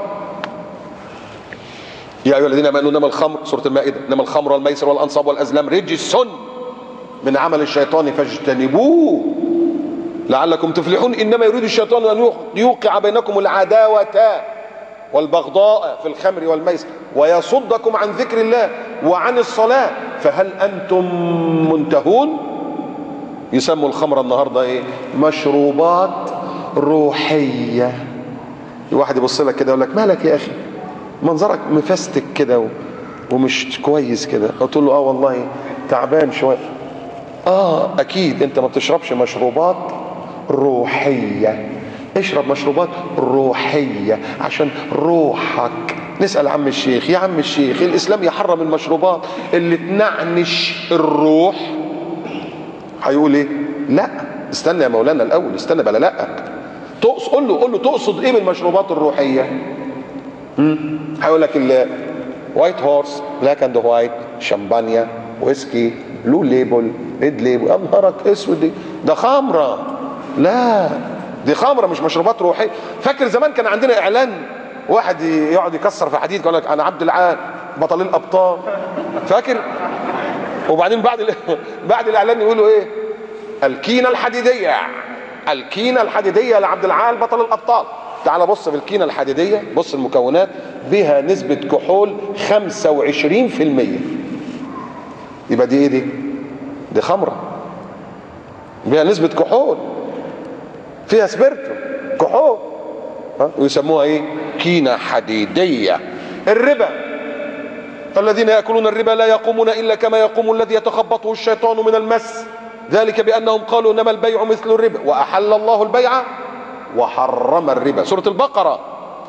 يا ايها الذين امنوا انما الخمر، سوره المائده، انما الخمر والميسر والانصاب والازلام رجس من عمل الشيطان فاجتنبوه لعلكم تفلحون. انما يريد الشيطان ان يوقع بينكم العداوه والبغضاء في الخمر والميسر ويصدكم عن ذكر الله وعن الصلاه فهل انتم منتهون. يسموا الخمر النهارده ايه؟ مشروبات روحيه. واحد يبص لك كده يقول لك مالك يا اخي؟ منظرك مفستك كده ومش كويس كده. قلت له والله تعبان شويه. اكيد انت ما بتشربش مشروبات روحيه. اشرب مشروبات روحيه عشان روحك. نسال عم الشيخ، يا عم الشيخ الاسلام يحرم المشروبات اللي تنعنش الروح؟ هيقول ايه؟ لا استنى يا مولانا الاول، استنى بلا. لا قول له تقصد ايه بالمشروبات الروحيه؟ هيقول لك الوايت هورس، بلاك اند وايت، شمبانيا، ويسكي، بلو ليبل، ريد ليبل. يا نهارك اسود، ده خمره. لا دي خمره مش مشروبات روحيه. فاكر زمان كان عندنا اعلان، واحد يقعد يكسر في حديد يقول لك انا عبد العال بطل الابطال، فاكر؟ وبعدين بعد الاعلان يقولوا ايه؟ الكينه الحديديه، الكينه الحديديه لعبد العال بطل الابطال. تعال بص في الكينه الحديديه، بص المكونات، بها نسبه كحول 25%. يبقى دي ايه؟ دي خمره بها نسبه كحول، فيها سبيرتو كحول، ويسموها ايه؟ كينه حديديه. الربا، الذين ياكلون الربا لا يقومون الا كما يقوم الذي يتخبطه الشيطان من المس، ذلك بانهم قالوا انما البيع مثل الربا واحل الله البيع وحرم الربا. سوره البقره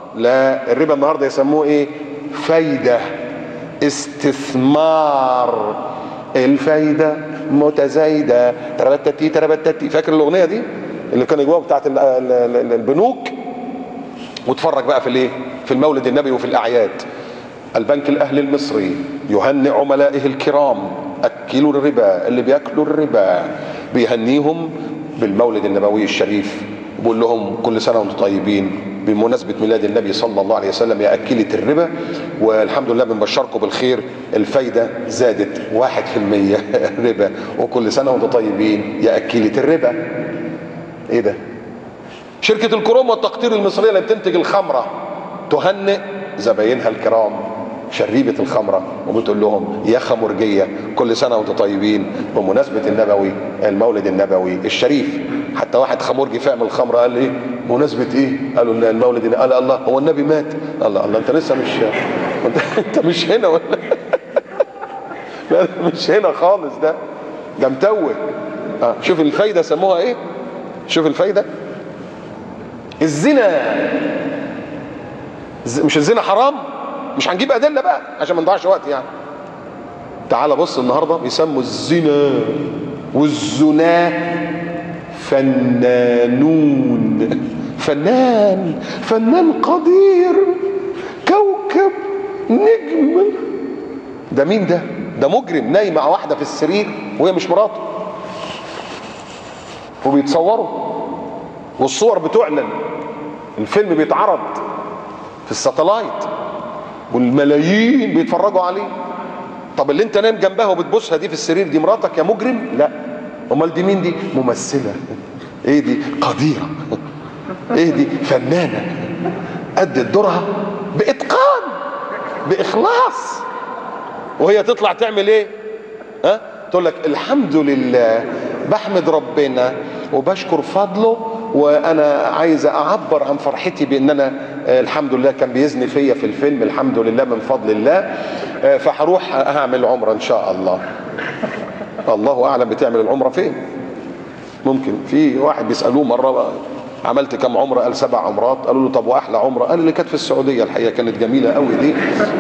لا، الربا النهارده يسموه ايه؟ فايدة، استثمار. الفايدة متزايدة، تربتتي تربتتي. فاكر الاغنية دي اللي كان جواها بتاعت البنوك؟ واتفرج بقى في الايه؟ في المولد النبوي وفي الاعياد. البنك الاهلي المصري يهنئ عملائه الكرام اكلوا الربا، اللي بياكلوا الربا بيهنيهم بالمولد النبوي الشريف، بيقول لهم كل سنه وانتم طيبين بمناسبه ميلاد النبي صلى الله عليه وسلم يا اكله الربا، والحمد لله بنبشركم بالخير، الفايده زادت 1% ربا، وكل سنه وانتم طيبين يا اكله الربا. ايه ده؟ شركه الكروم والتقطير المصريه اللي بتنتج الخمره تهنئ زباينها الكرام شريبة الخمرة، وبتقول لهم يا خمرجية كل سنة وانتم طيبين بمناسبة النبوي، المولد النبوي الشريف. حتى واحد خمرجي فاهم الخمرة قال ايه؟ مناسبة ايه؟ قالوا المولد. قال الله، هو النبي مات؟ الله انت لسه مش انت مش هنا ولا لا مش هنا خالص، ده متوه. شوف الفايدة سموها ايه؟ شوف الفايدة. الزنا، مش الزنا حرام؟ مش هنجيب ادله بقى عشان ما نضيعش وقت يعني. تعال بص النهارده بيسموا الزنا والزنا فنانون. فنان قدير، كوكب، نجم. ده مين ده؟ ده مجرم نايم مع واحده في السرير وهي مش مراته، وبيتصوروا والصور بتعلن، الفيلم بيتعرض في الساتلايت والملايين بيتفرجوا عليه. طب اللي انت نايم جنبها وبتبوسها دي في السرير دي مراتك يا مجرم؟ لا. امال دي مين؟ دي ممثله. ايه دي؟ قديره. ايه دي؟ فنانه ادت دورها باتقان باخلاص، وهي تطلع تعمل ايه؟ تقول لك الحمد لله، بحمد ربنا وبشكر فضله، وانا عايزه اعبر عن فرحتي بان انا الحمد لله كان بيزني فيا في الفيلم، الحمد لله من فضل الله، فهروح اعمل عمره ان شاء الله. الله اعلم بتعمل العمره فين. ممكن في واحد بيسالوه مره عملت كم عمره؟ قال 7 عمرات. قالوا له طب واحلى عمره؟ قال اللي كانت في السعوديه، الحقيقه كانت جميله قوي دي،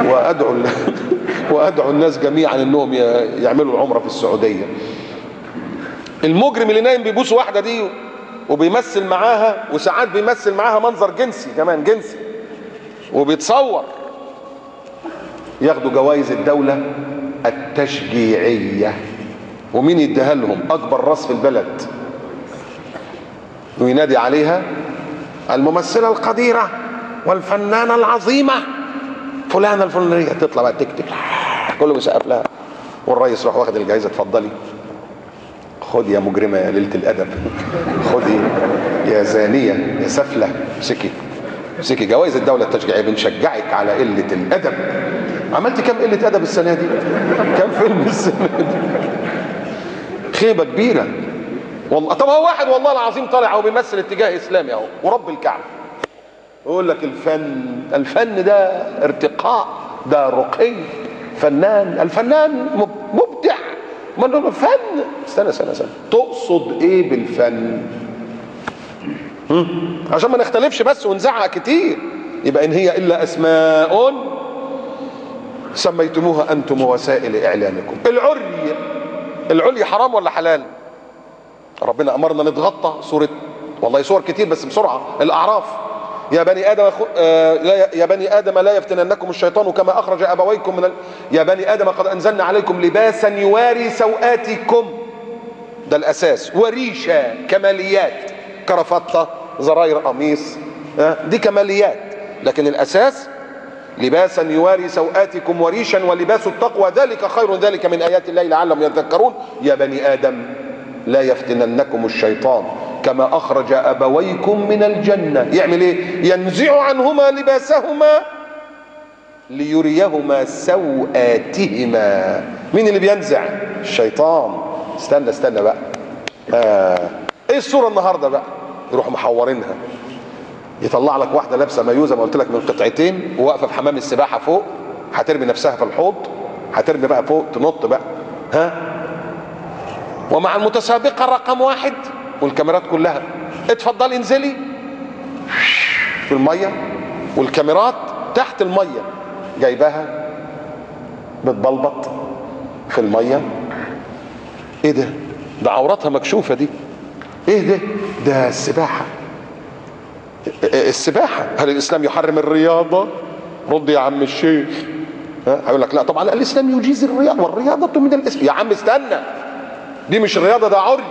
وادعو الناس جميعا انهم يعملوا العمره في السعوديه. المجرم اللي نايم بيبوس واحده دي وبيمثل معاها، وساعات بيمثل معاها منظر جنسي كمان، جنسي، وبيتصور، ياخدوا جوائز الدولة التشجيعية. ومين يديها لهم؟ أكبر راس في البلد، وينادي عليها الممثلة القديرة والفنانة العظيمة فلانة الفلانية، تطلع بقى تكتب، كله بيسقف لها، والرئيس يروح واخد الجائزة، اتفضلي خدي يا مجرمة يا ليلة الأدب، خدي يا زانية يا سفلة، امسكي جوائز الدولة التشجيعية، بنشجعك على قلة الأدب. عملت كم قلة أدب السنة دي؟ كم فيلم السنة دي؟ خيبة كبيرة والله. طب هو واحد والله العظيم طالع أو بيمثل اتجاه إسلامي أهو ورب الكعبة، يقول لك الفن ده ارتقاء، ده رقي، فنان، الفنان مبدع، ما فن. استنى تقصد ايه بالفن؟ عشان ما نختلفش بس ونزعق كتير. يبقى ان هي الا اسماء سميتموها انتم ووسائل اعلامكم. العري حرام ولا حلال؟ ربنا امرنا نتغطى. سوره، والله سور كتير بس بسرعه. الاعراف، يا بني ادم لا يفتننكم الشيطان كما اخرج ابويكم يا بني ادم قد انزلنا عليكم لباسا يواري سوآتكم، ده الاساس. وريشا كماليات، كرافطه، زراير قميص، دي كماليات، لكن الاساس لباسا يواري سوآتكم وريشا ولباس التقوى ذلك خير، ذلك من ايات الله لعلهم يذكرون. يا بني ادم لا يفتننكم الشيطان كما اخرج ابويكم من الجنه. يعمل ايه؟ ينزع عنهما لباسهما ليريهما سوآتهما. مين اللي بينزع؟ الشيطان. استنى بقى، ايه الصوره النهارده بقى؟ يروحوا محورينها، يطلع لك واحده لابسه مايو زي ما قلت لك من قطعتين، وواقفه في حمام السباحه فوق، هترمي نفسها في الحوض، هترمي بقى فوق، تنط بقى، ومع المتسابقه رقم 1 والكاميرات كلها، اتفضلي انزلي في الميه، والكاميرات تحت الميه جايباها بتبلبط في الميه. ايه ده؟ ده عوراتها مكشوفه دي. ايه ده؟ ده السباحه. السباحه. هل الاسلام يحرم الرياضه؟ رد يا عم الشيخ. هيقول لك لا طبعا الاسلام يجيز الرياضه، والرياضه من الاسلام. يا عم استنى، دي مش رياضه، ده عري.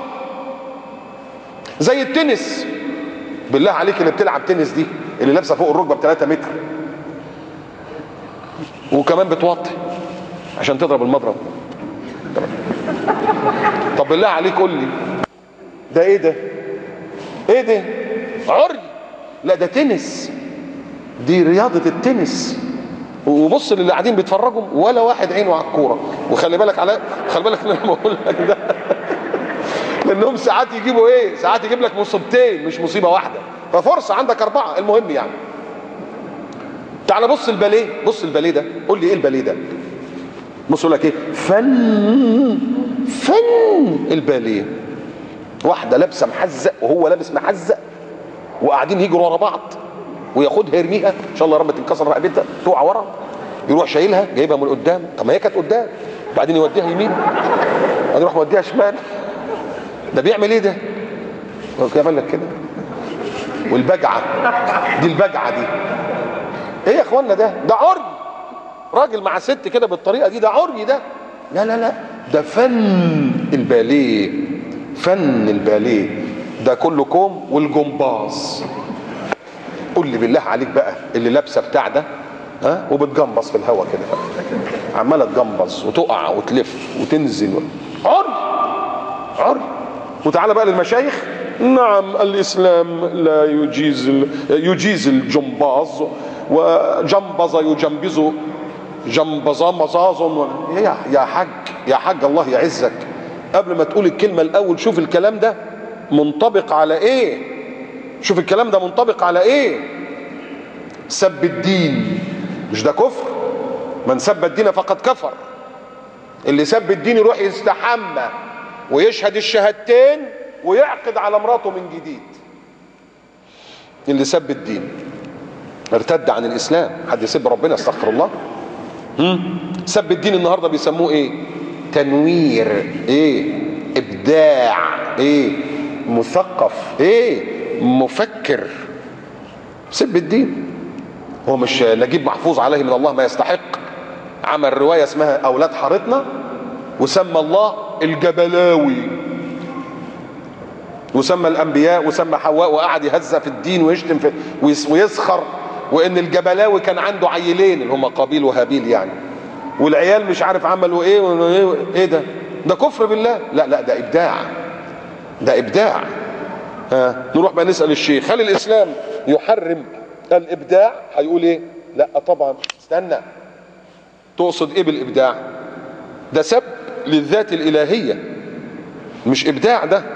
زي التنس. بالله عليك اللي بتلعب تنس دي، اللي لابسه فوق الركبه ب3 متر وكمان بتوطي عشان تضرب المضرب. طب بالله عليك قول لي ده ايه ده؟ ايه ده؟ عري؟ لا ده تنس، دي رياضه التنس. وبص للي قاعدين بيتفرجوا ولا واحد عينه على الكوره. وخلي بالك خلي بالك اللي انا بقول لك ده لانهم ساعات يجيبوا ايه؟ ساعات يجيب لك مصيبتين مش مصيبه واحده، ففرصه عندك 4. المهم يعني تعال بص الباليه. بص الباليه ده، قول لي ايه الباليه ده؟ بص يقول لك ايه؟ فن الباليه. واحده لابسه محزق وهو لابس محزق وقاعدين يجروا ورا بعض، وياخدها يرميها ان شاء الله يا رب تنكسر رقبتها تقع ورا، يروح شايلها جايبها من قدام. طب ما هي كانت قدام، بعدين يوديها يمين بعدين يروح موديها شمال. ده بيعمل ايه ده؟ هو بيعمل لك كده. والبجعه دي، البجعه دي ايه يا اخوانا؟ ده عري. راجل مع ست كده بالطريقه دي، ده عري ده. لا لا لا، ده فن الباليه. فن الباليه ده كله كوم والجمباز. قول لي بالله عليك بقى اللي لابسه بتاع ده وبتجمبص في الهواء كده عماله تجمبص وتقع وتلف وتنزل عري. وتعالى بقى للمشايخ. نعم الاسلام لا يجيز الجمباز، وجمبز يجمبز جمبزا مزاز. يا حاج الله يعزك، قبل ما تقول الكلمه الاول شوف الكلام ده منطبق على ايه. شوف الكلام ده منطبق على ايه. سب الدين مش ده كفر؟ من سب الدين فقد كفر. اللي سب الدين يروح يستحمى ويشهد الشهادتين ويعقد على مراته من جديد. اللي سب الدين ارتد عن الاسلام. حد يسب ربنا؟ استغفر الله. سب الدين النهارده بيسموه ايه؟ تنوير، ايه؟ ابداع، ايه؟ مثقف، ايه؟ مفكر. سب الدين. هو مش نجيب محفوظ عليه من الله ما يستحق عمل روايه اسمها اولاد حارتنا، وسمى الله الجبلاوي، وسمى الانبياء، وسمى حواء، وقعد يهزأ في الدين ويشتم في ويسخر، وان الجبلاوي كان عنده عيلين اللي هم قابيل وهابيل يعني، والعيال مش عارف عملوا ايه ايه ده؟ ده كفر بالله. لا لا، ده ابداع، ده ابداع. نروح بقى نسأل الشيخ هل الاسلام يحرم الابداع؟ هيقول ايه؟ لا طبعا. استنى، تقصد ايه بالابداع؟ ده سب للذات الالهيه مش ابداع. ده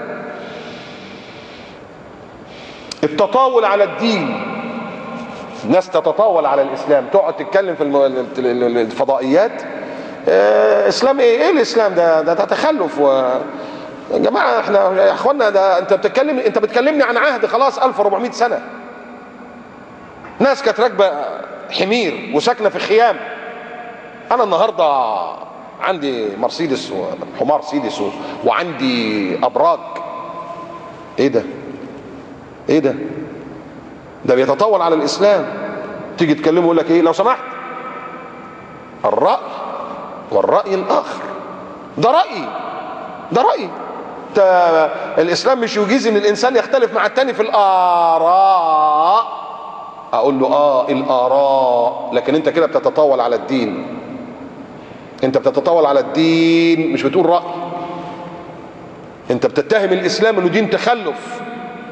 التطاول على الدين. الناس تتطاول على الاسلام، تقعد تتكلم في الفضائيات اسلام ايه الاسلام ده تخلف. يا جماعه احنا يا اخوانا، ده انت بتكلمني عن عهد خلاص 1400 سنه. ناس كانت راكبه حمير وساكنه في خيام. انا النهارده عندي مرسيدس وحمار سيدس وعندي ابراج. ايه ده؟ ايه ده؟ ده بيتطاول على الاسلام. تيجي تكلمه يقول لك ايه؟ لو سمحت، الراي والراي الاخر. ده رايي. الاسلام مش يجيز ان الانسان يختلف مع التاني في الاراء. اقول له الاراء، لكن انت كده بتتطاول على الدين. انت بتتطاول على الدين، مش بتقول راي. انت بتتهم الاسلام انه دين تخلف.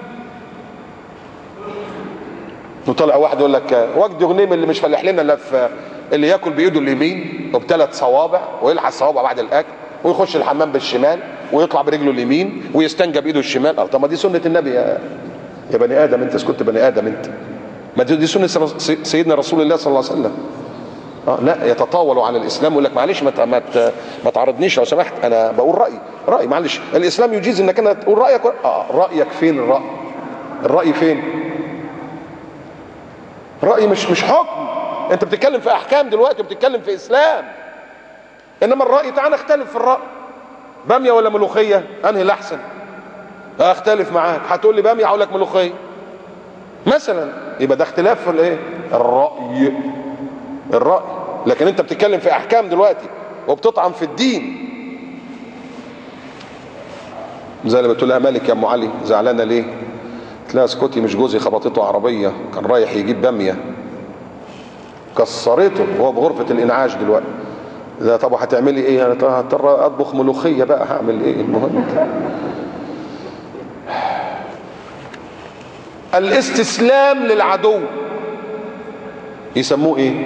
وطلع واحد يقول لك وجدي غنيم اللي مش فالح لنا الا في اللي ياكل بايده اليمين وب3 صوابع ويلحس صوابع بعد الاكل ويخش الحمام بالشمال ويطلع برجله اليمين ويستنجى بايده الشمال. طب ما دي سنه النبي يا بني ادم. انت اسكت بني ادم انت. ما دي سنه سيدنا رسول الله صلى الله عليه وسلم. لا يتطاولوا على الاسلام ويقول لك معلش ما تعرضنيش لو سمحت، انا بقول رايي معلش. الاسلام يجيز انك انا تقول رايك. رايك فين؟ الراي فين؟ رأي مش حكم. انت بتتكلم في احكام دلوقتي وبتتكلم في اسلام، انما الرأي تعال نختلف في الرأي. بامية ولا ملوخية؟ انهي الاحسن؟ اختلف معاك، هتقول لي بامية هقول لك ملوخية مثلا، يبقى ده اختلاف في الايه؟ الرأي. لكن انت بتتكلم في احكام دلوقتي وبتطعن في الدين. زي اللي بتقول لها مالك يا ام علي زعلانه ليه؟ تلاقي اسكتي مش جوزي خبطته عربيه كان رايح يجيب باميه كسرته وهو بغرفه الانعاش دلوقتي. ده طب هتعملي ايه؟ انا هضطر اطبخ ملوخيه بقى، هعمل ايه؟ المهم الاستسلام للعدو يسموه ايه؟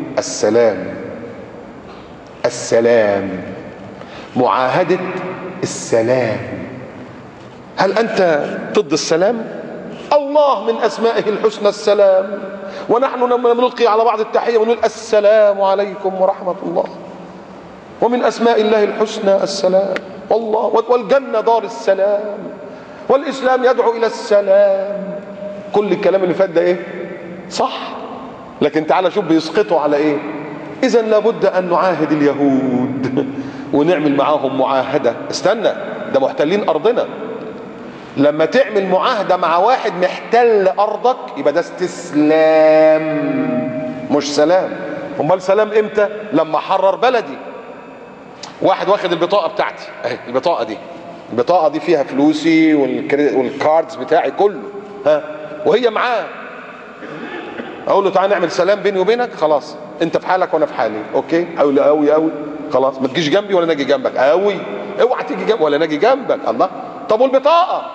السلام، معاهدة السلام. هل انت ضد السلام؟ الله من اسمائه الحسنى السلام، ونحن لما نلقي على بعض التحية ونقول السلام عليكم ورحمة الله، ومن اسماء الله الحسنى السلام، والله والجنة دار السلام، والاسلام يدعو الى السلام. كل الكلام اللي فات ده ايه؟ صح. لكن تعالى شوف بيسقطوا على ايه؟ اذا لابد ان نعاهد اليهود ونعمل معاهم معاهدة. استنى، ده محتلين ارضنا. لما تعمل معاهدة مع واحد محتل ارضك يبقى ده استسلام مش سلام. امال سلام امتى؟ لما حرر بلدي. واحد واخد البطاقة بتاعتي اهي، البطاقة دي فيها فلوسي والكاردز بتاعي كله، ها، وهي معاه. اقول له تعالى نعمل سلام بيني وبينك، خلاص انت في حالك وانا في حالي، اوكي؟ اقول له قوي خلاص، ما تجيش جنبي ولا ناجي جنبك، قوي اوعى تيجي جنبي ولا ناجي جنبك. الله، طب والبطاقة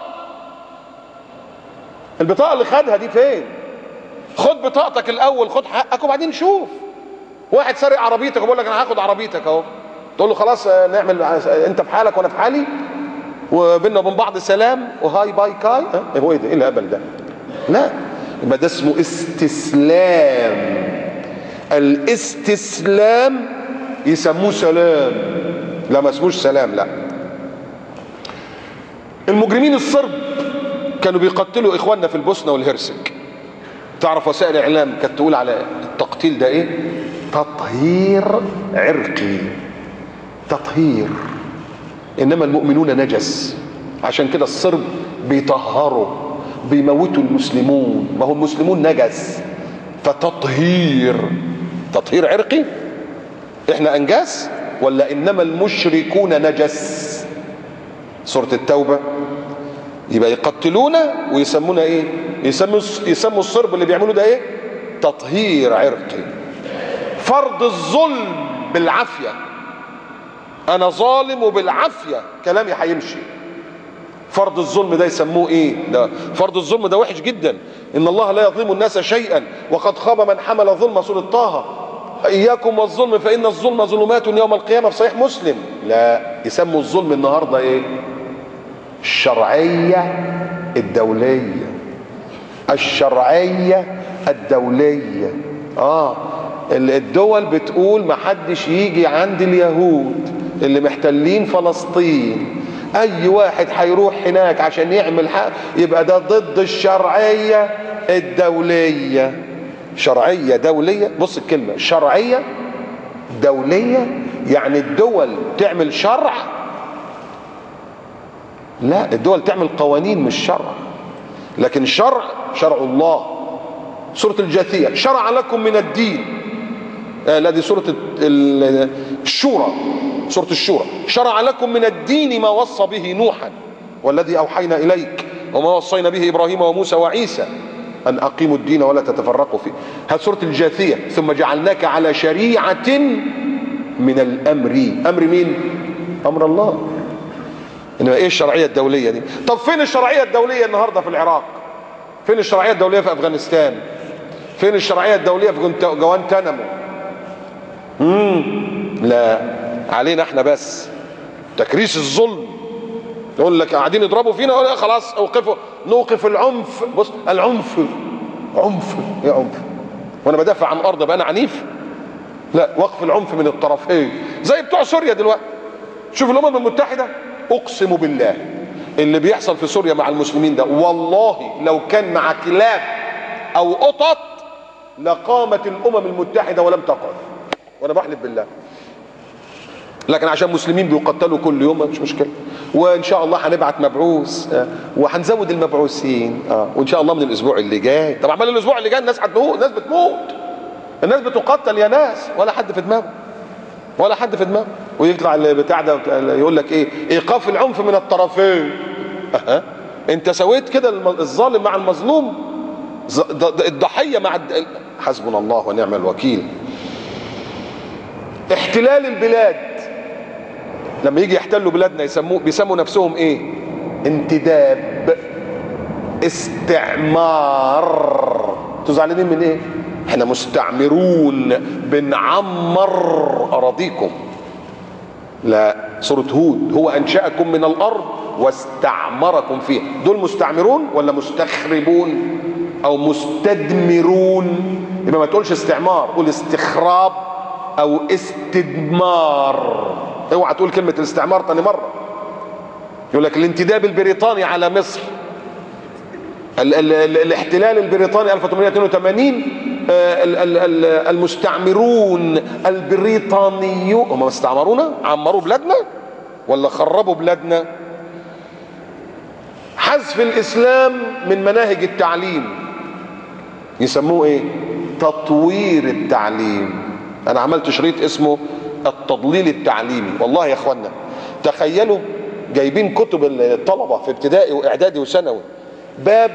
اللي خدها دي فين؟ خد بطاقتك الاول، خد حقك وبعدين شوف. واحد سارق عربيتك وبقول لك انا هاخد عربيتك اهو، تقول له خلاص نعمل انت في حالك وانا في حالي وبيننا وبين بعض سلام وهاي باي كاي. هو ايه ده؟ ايه الهبل ده؟ لا، يبقى ده اسمه استسلام. الاستسلام يسموه سلام، لا ما اسموش سلام. لا، المجرمين الصرب كانوا بيقتلوا اخواننا في البوسنة والهرسك. تعرف وسائل الاعلام كانت تقول على التقتيل ده ايه؟ تطهير عرقي، تطهير. انما المؤمنون نجس، عشان كده الصرب بيطهروا، بيموتوا المسلمون، ما هو المسلمون نجس، فتطهير عرقي. احنا انجاس ولا انما المشركون نجس؟ سورة التوبة. يبقى يقتلونا ويسمونا ايه؟ يسموا الصرب اللي بيعملوا ده ايه؟ تطهير عرقي. فرض الظلم بالعافية، انا ظالم وبالعافية كلامي هيمشي. فرض الظلم ده يسموه ايه؟ ده فرض الظلم ده وحش جدا. ان الله لا يظلم الناس شيئا وقد خاب من حمل ظلم. سورة طه. اياكم والظلم فان الظلم ظلمات يوم القيامة في صحيح مسلم. لا، يسموا الظلم النهاردة ايه؟ الشرعية الدولية. الشرعية الدولية. الدول بتقول ما حدش يجي عند اليهود اللي محتلين فلسطين. اي واحد هيروح هناك عشان يعمل حق يبقى ده ضد الشرعية الدولية. شرعية دولية، بص الكلمة شرعية دولية، يعني الدول تعمل شرع. لا، الدول تعمل قوانين مش شرع. لكن شرع الله. سورة الجاثية. شرع لكم من الدين، لا دي سورة الشورى. سورة الشورى. شرع لكم من الدين ما وصى به نوحا والذي أوحينا إليك وما وصينا به إبراهيم وموسى وعيسى أن أقيموا الدين ولا تتفرقوا فيه. هذه سورة الجاثية. ثم جعلناك على شريعة من الأمر. أمر مين؟ أمر الله. إنما إيه الشرعية الدولية دي؟ طب فين الشرعية الدولية النهاردة في العراق؟ فين الشرعية الدولية في أفغانستان؟ فين الشرعية الدولية في جوانتانامو؟ لا، علينا احنا بس تكريس الظلم. يقول لك قاعدين يضربوا فينا، يقول خلاص نوقف العنف. بص، العنف عنف، ايه عنف؟ وانا بدافع عن ارض بقى انا عنيف؟ لا، وقف العنف من الطرفين زي بتوع سوريا دلوقتي. شوف الامم المتحدة، اقسم بالله اللي بيحصل في سوريا مع المسلمين ده والله لو كان مع كلاب او قطط لقامت الامم المتحده ولم تقعد، وانا بحلف بالله. لكن عشان مسلمين بيقتلوا كل يوم مش مشكله. وان شاء الله هنبعت مبعوث وهنزود المبعوثين وان شاء الله من الاسبوع اللي جاي. طبعا من الاسبوع اللي جاي الناس هتموت، الناس بتموت، الناس بتقتل يا ناس، ولا حد في دماغه، ولا حد في دماغه. ويطلع البتاع ده يقول لك ايه؟ ايقاف العنف من الطرفين. انت سويت كده الظالم مع المظلوم، الضحيه مع حسبنا الله ونعم الوكيل. احتلال البلاد، لما يجي يحتلوا بلادنا بيسموا نفسهم ايه؟ انتداب، استعمار. انتوا زعلانين من ايه؟ احنا مستعمرون، بنعمر اراضيكم. لا، سورة هود، هو انشأكم من الارض واستعمركم فيها. دول مستعمرون ولا مستخربون او مستدمرون؟ يبقى ما تقولش استعمار، قول استخراب او استدمار. اوعى تقول كلمة الاستعمار تاني مرة. يقول لك الانتداب البريطاني على مصر، الاحتلال البريطاني 1882، المستعمرون البريطانيون هم استعمرونا؟ عمروا بلادنا ولا خربوا بلادنا؟ حذف الاسلام من مناهج التعليم، يسموه ايه؟ تطوير التعليم. انا عملت شريط اسمه التضليل التعليمي. والله يا اخوانا تخيلوا جايبين كتب الطلبه في ابتدائي واعدادي وثانوي، باب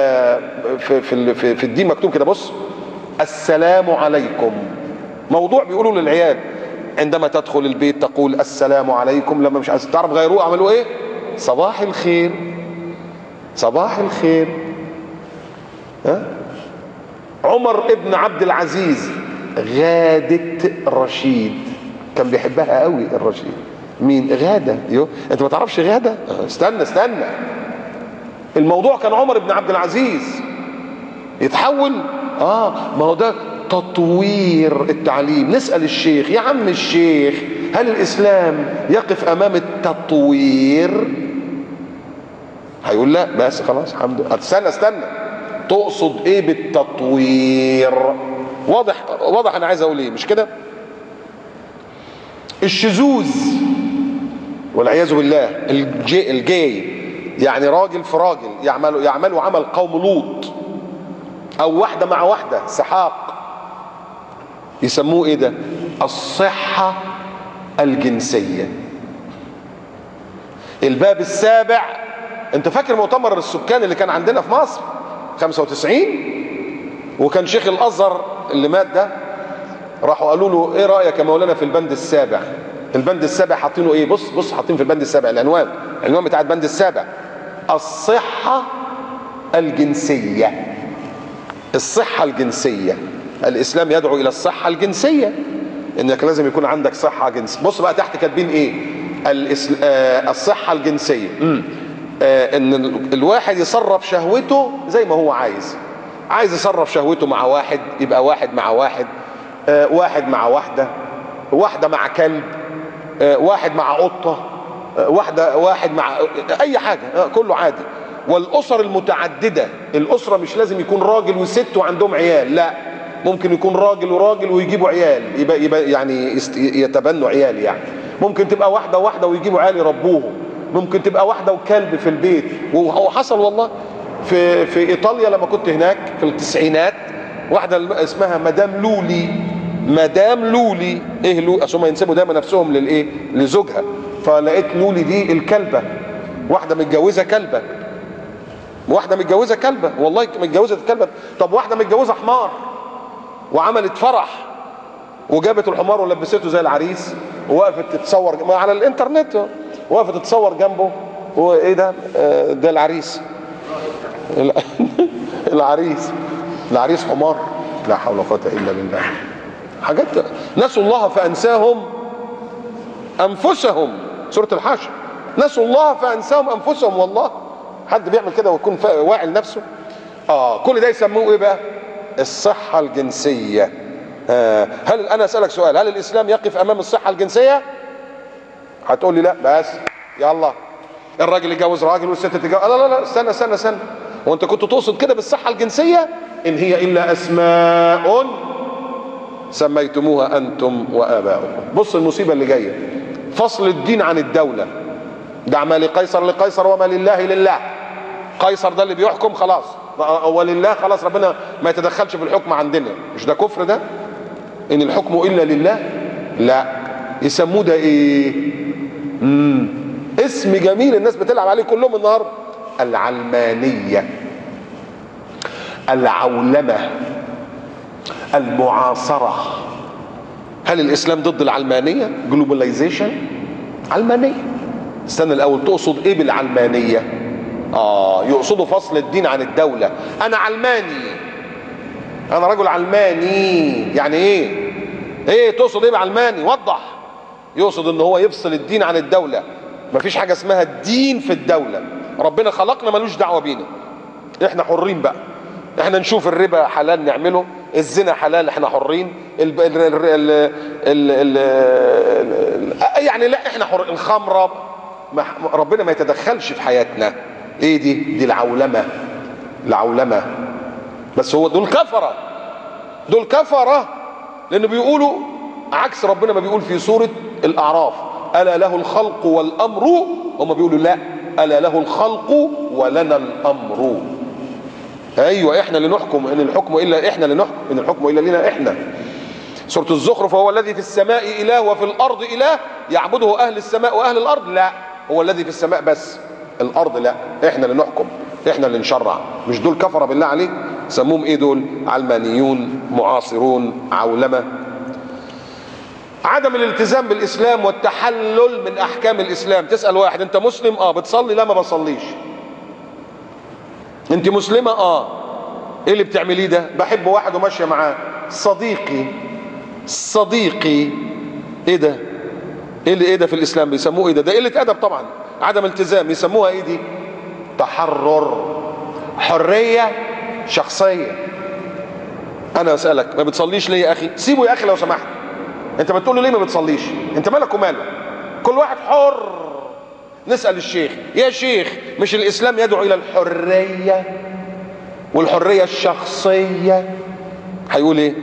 في الدين مكتوب كده، بص: السلام عليكم. موضوع بيقولوا للعيال عندما تدخل البيت تقول السلام عليكم. لما مش عايز تعرف غيروه عملوا ايه؟ صباح الخير، صباح الخير. عمر ابن عبد العزيز غادة رشيد، كان بيحبها قوي الرشيد. مين غادة؟ انت ما تعرفش غادة؟ استنى، الموضوع كان عمر بن عبد العزيز يتحول. ما هو ده تطوير التعليم. نسأل الشيخ: يا عم الشيخ، هل الاسلام يقف امام التطوير؟ هيقول لا. بس خلاص الحمد لله. استنى، تقصد ايه بالتطوير؟ واضح انا عايز اقول ايه، مش كده؟ الشذوذ والعياذ بالله، الجاي يعني راجل في راجل يعملوا عمل قوم لوط، او واحده مع واحده سحاق، يسموه ايه ده؟ الصحه الجنسيه. الباب السابع، انت فاكر مؤتمر السكان اللي كان عندنا في مصر 95؟ وكان شيخ الازهر اللي مات ده راحوا قالوا له: ايه رايك يا مولانا في البند السابع؟ البند السابع حاطينه ايه؟ بص حاطين في البند السابع العنوان بتاع البند السابع: الصحه الجنسيه. الصحه الجنسيه، الاسلام يدعو الى الصحه الجنسيه، انك لازم يكون عندك صحه جنسيه. بص بقى تحت كاتبين ايه؟ الصحه الجنسيه، ان الواحد يصرف شهوته زي ما هو عايز يصرف شهوته مع واحد، يبقى واحد مع واحد، واحد مع واحده، واحده مع كلب، واحد مع قطه، واحد مع اي حاجه، كله عادي. والاسر المتعدده، الاسره مش لازم يكون راجل وست وعندهم عيال، لا، ممكن يكون راجل وراجل ويجيبوا عيال، يبقى يعني يتبنوا عيال. يعني ممكن تبقى واحده وواحده ويجيبوا عيال يربوهم، ممكن تبقى واحده وكلب في البيت. وحصل والله في ايطاليا لما كنت هناك في التسعينات، واحده اسمها مدام لولي. ايه لولي؟ عشان ما ينسبوا دايما نفسهم للايه؟ لزوجها. فلقيت لولي دي الكلبه، واحده متجوزه كلبه، والله متجوزه كلبه. طب واحده متجوزه حمار وعملت فرح وجابت الحمار ولبسته زي العريس ووقفت تتصور على الانترنت، وقفت تتصور جنبه، وايه ده؟ ده العريس. العريس حمار. لا حول ولا قوه الا بالله. حاجات نسوا الله فانساهم انفسهم. سوره الحشر، نسوا الله فانساهم انفسهم. والله حد بيعمل كده ويكون واعي لنفسه؟ كل ده يسموه ايه بقى؟ الصحه الجنسيه. هل انا اسالك سؤال: هل الاسلام يقف امام الصحه الجنسيه؟ هتقول لي لا. بس يلا، الراجل يتجوز راجل والست تتجوز. لا، استنى. وانت كنت تقصد كده بالصحة الجنسية؟ إن هي إلا أسماء سميتموها أنتم وآباؤكم. بص المصيبة اللي جاية، فصل الدين عن الدولة. دع ما لقيصر لقيصر وما لله لله. قيصر ده اللي بيحكم خلاص، ولله خلاص ربنا ما يتدخلش في الحكم عندنا. مش ده كفر ده؟ إن الحكم إلا لله؟ لا، يسموه ده إيه؟ اسم جميل الناس بتلعب عليه كلهم النهارده، العلمانية، العولمة، المعاصرة. هل الإسلام ضد العلمانية؟ جلوباليزيشن، علمانية. استنى الأول، تقصد إيه بالعلمانية؟ يقصدوا فصل الدين عن الدولة. أنا علماني، أنا رجل علماني. يعني إيه؟ إيه تقصد إيه بعلماني؟ وضح. يقصد إن هو يفصل الدين عن الدولة. مفيش حاجة اسمها الدين في الدولة. ربنا خلقنا ملوش دعوة بينا، احنا حرين بقى. احنا نشوف الربا حلال نعمله، الزنا حلال احنا حرين، يعني لا احنا حر. الخمرة ربنا ما يتدخلش في حياتنا. ايه دي العولمة، العولمة. بس هو دول كفرة، دول كفرة، لانه بيقولوا عكس ربنا ما بيقول في سورة الأعراف: ألا له الخلق والأمر. هم بيقولوا لا، ألا له الخلق ولنا الأمر. أيوة احنا اللي نحكم، إن الحكم إلا احنا اللي نحكم، إن الحكم إلا لنا احنا. سورة الزخرف: هو الذي في السماء إله وفي الأرض إله يعبده أهل السماء وأهل الأرض. لا، هو الذي في السماء بس، الأرض لا، احنا اللي نحكم، احنا اللي نشرع. مش دول كفرة بالله عليك؟ سموهم ايه دول؟ علمانيون، معاصرون، عولمة. عدم الالتزام بالإسلام والتحلل من أحكام الإسلام. تسأل واحد: أنت مسلم؟ بتصلي؟ لا ما بصليش. أنت مسلمة؟ إيه اللي بتعمليه ده؟ بحب واحد وماشية معاه. صديقي، صديقي. إيه ده؟ إيه ده في الإسلام بيسموه إيه ده؟ ده قلة أدب طبعا، عدم التزام. يسموها إيه دي؟ تحرر، حرية شخصية. أنا أسألك: ما بتصليش ليه يا أخي؟ سيبه يا أخي لو سمحت. انت بتقول له ليه ما بتصليش؟ انت مالك وماله؟ كل واحد حر. نسأل الشيخ: يا شيخ مش الإسلام يدعو إلى الحرية والحرية الشخصية؟ هيقول ايه؟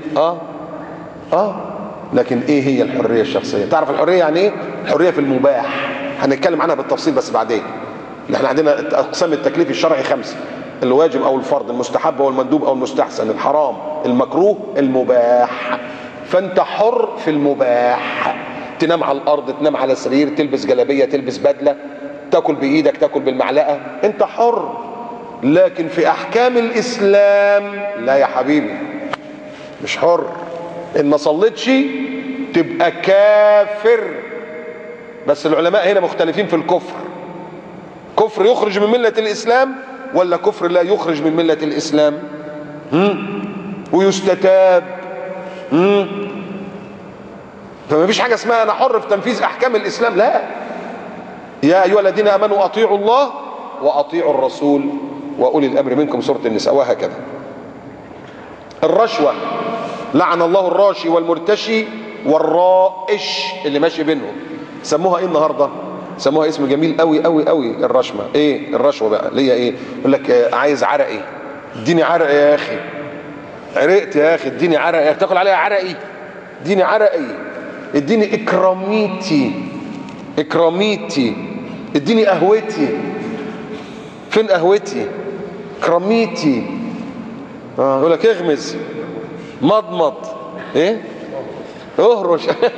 لكن ايه هي الحرية الشخصية؟ تعرف الحرية يعني ايه؟ الحرية في المباح، هنتكلم عنها بالتفصيل بس بعدين. احنا عندنا أقسام التكليف الشرعي 5: الواجب أو الفرض، المستحب أو المندوب أو المستحسن، الحرام، المكروه، المباح. فانت حر في المباح. تنام على الارض، تنام على سرير، تلبس جلابيه، تلبس بدله، تاكل بايدك، تاكل بالمعلقه، انت حر. لكن في احكام الاسلام لا يا حبيبي، مش حر. ان ما صليتش تبقى كافر. بس العلماء هنا مختلفين في الكفر: كفر يخرج من مله الاسلام ولا كفر لا يخرج من مله الاسلام؟ ويستتاب. فما فيش حاجة اسمها أنا حر في تنفيذ أحكام الإسلام. لا، يا أيها الذين آمنوا أطيعوا الله وأطيعوا الرسول وأولي الأمر منكم، سورة النساء. وهكذا. الرشوة: لعن الله الراشي والمرتشي والرائش، اللي ماشي بينهم. سموها إيه النهاردة؟ سموها اسم جميل قوي قوي قوي: الرشوة. إيه الرشوة بقى؟ ليا إيه؟ يقول لك عايز عرقي، اديني عرقي يا أخي. عرقت يا أخي، اديني عرقي. تاكل عليها عرقي؟ اديني عرقي. اديني اكراميتي، اكراميتي. اديني قهوتي. فين قهوتي؟ اكراميتي. يقول لك اغمز، مضمض، ايه، اهرش.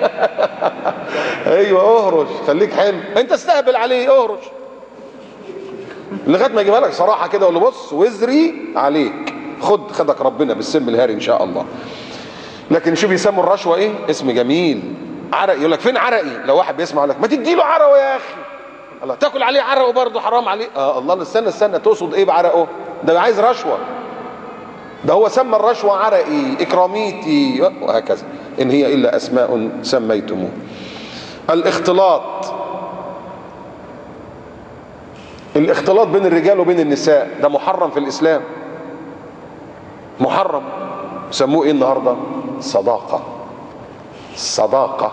ايوه اهرش، خليك حلو. انت استهبل عليه، اهرش لغايه ما يجيبها لك صراحه كده. ولا بص وزري عليك، خدك ربنا بالسم الهاري ان شاء الله. لكن شوف يسموا الرشوه ايه؟ اسم جميل: عرق. يقول لك فين عرقي؟ لو واحد بيسمع لك: ما تدي له عرقه يا اخي. الله، تاكل عليه عرقه برضه حرام عليه. الله، استنى، تقصد ايه بعرقه؟ ده عايز رشوه. ده هو سمى الرشوه عرقي، اكراميتي، وهكذا. ان هي الا اسماء سميتموه. الاختلاط، الاختلاط بين الرجال وبين النساء ده محرم في الاسلام، محرم. سموه ايه النهارده؟ صداقه. صداقه،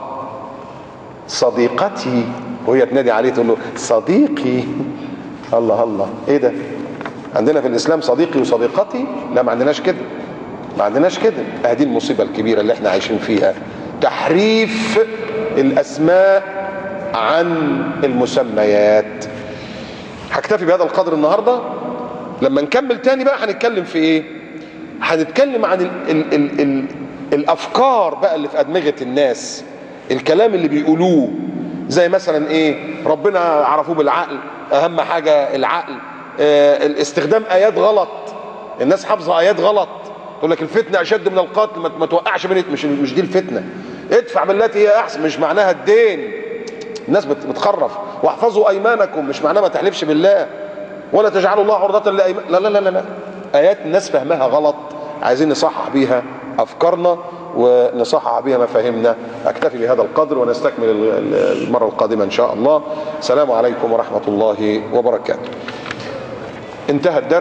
صديقتي، وهي تنادي عليه تقول له صديقي. الله الله، ايه ده؟ عندنا في الاسلام صديقي وصديقتي؟ لا، ما عندناش كده، ما عندناش كده. هذه المصيبه الكبيره اللي احنا عايشين فيها، تحريف الاسماء عن المسميات. هكتفي بهذا القدر النهارده. لما نكمل تاني بقى هنتكلم في ايه؟ هنتكلم عن ال الافكار بقى اللي في ادمغه الناس، الكلام اللي بيقولوه، زي مثلا ايه؟ ربنا عرفوه بالعقل، اهم حاجه العقل. الاستخدام ايات غلط، الناس حافظه ايات غلط، تقول لك الفتنه اشد من القتل، ما توقعش بين، مش دي الفتنه، ادفع بالتي هي احسن، مش معناها الدين. الناس بتخرف. واحفظوا ايمانكم، مش معناها ما تحلفش بالله، ولا تجعلوا الله عرضة لايمان، لا لا لا لا، ايات الناس فهمها غلط، عايزين نصحح بيها افكارنا ونصحح بيها مفاهيمنا. اكتفي بهذا القدر ونستكمل المره القادمه ان شاء الله. السلام عليكم ورحمه الله وبركاته. انتهى الدرس.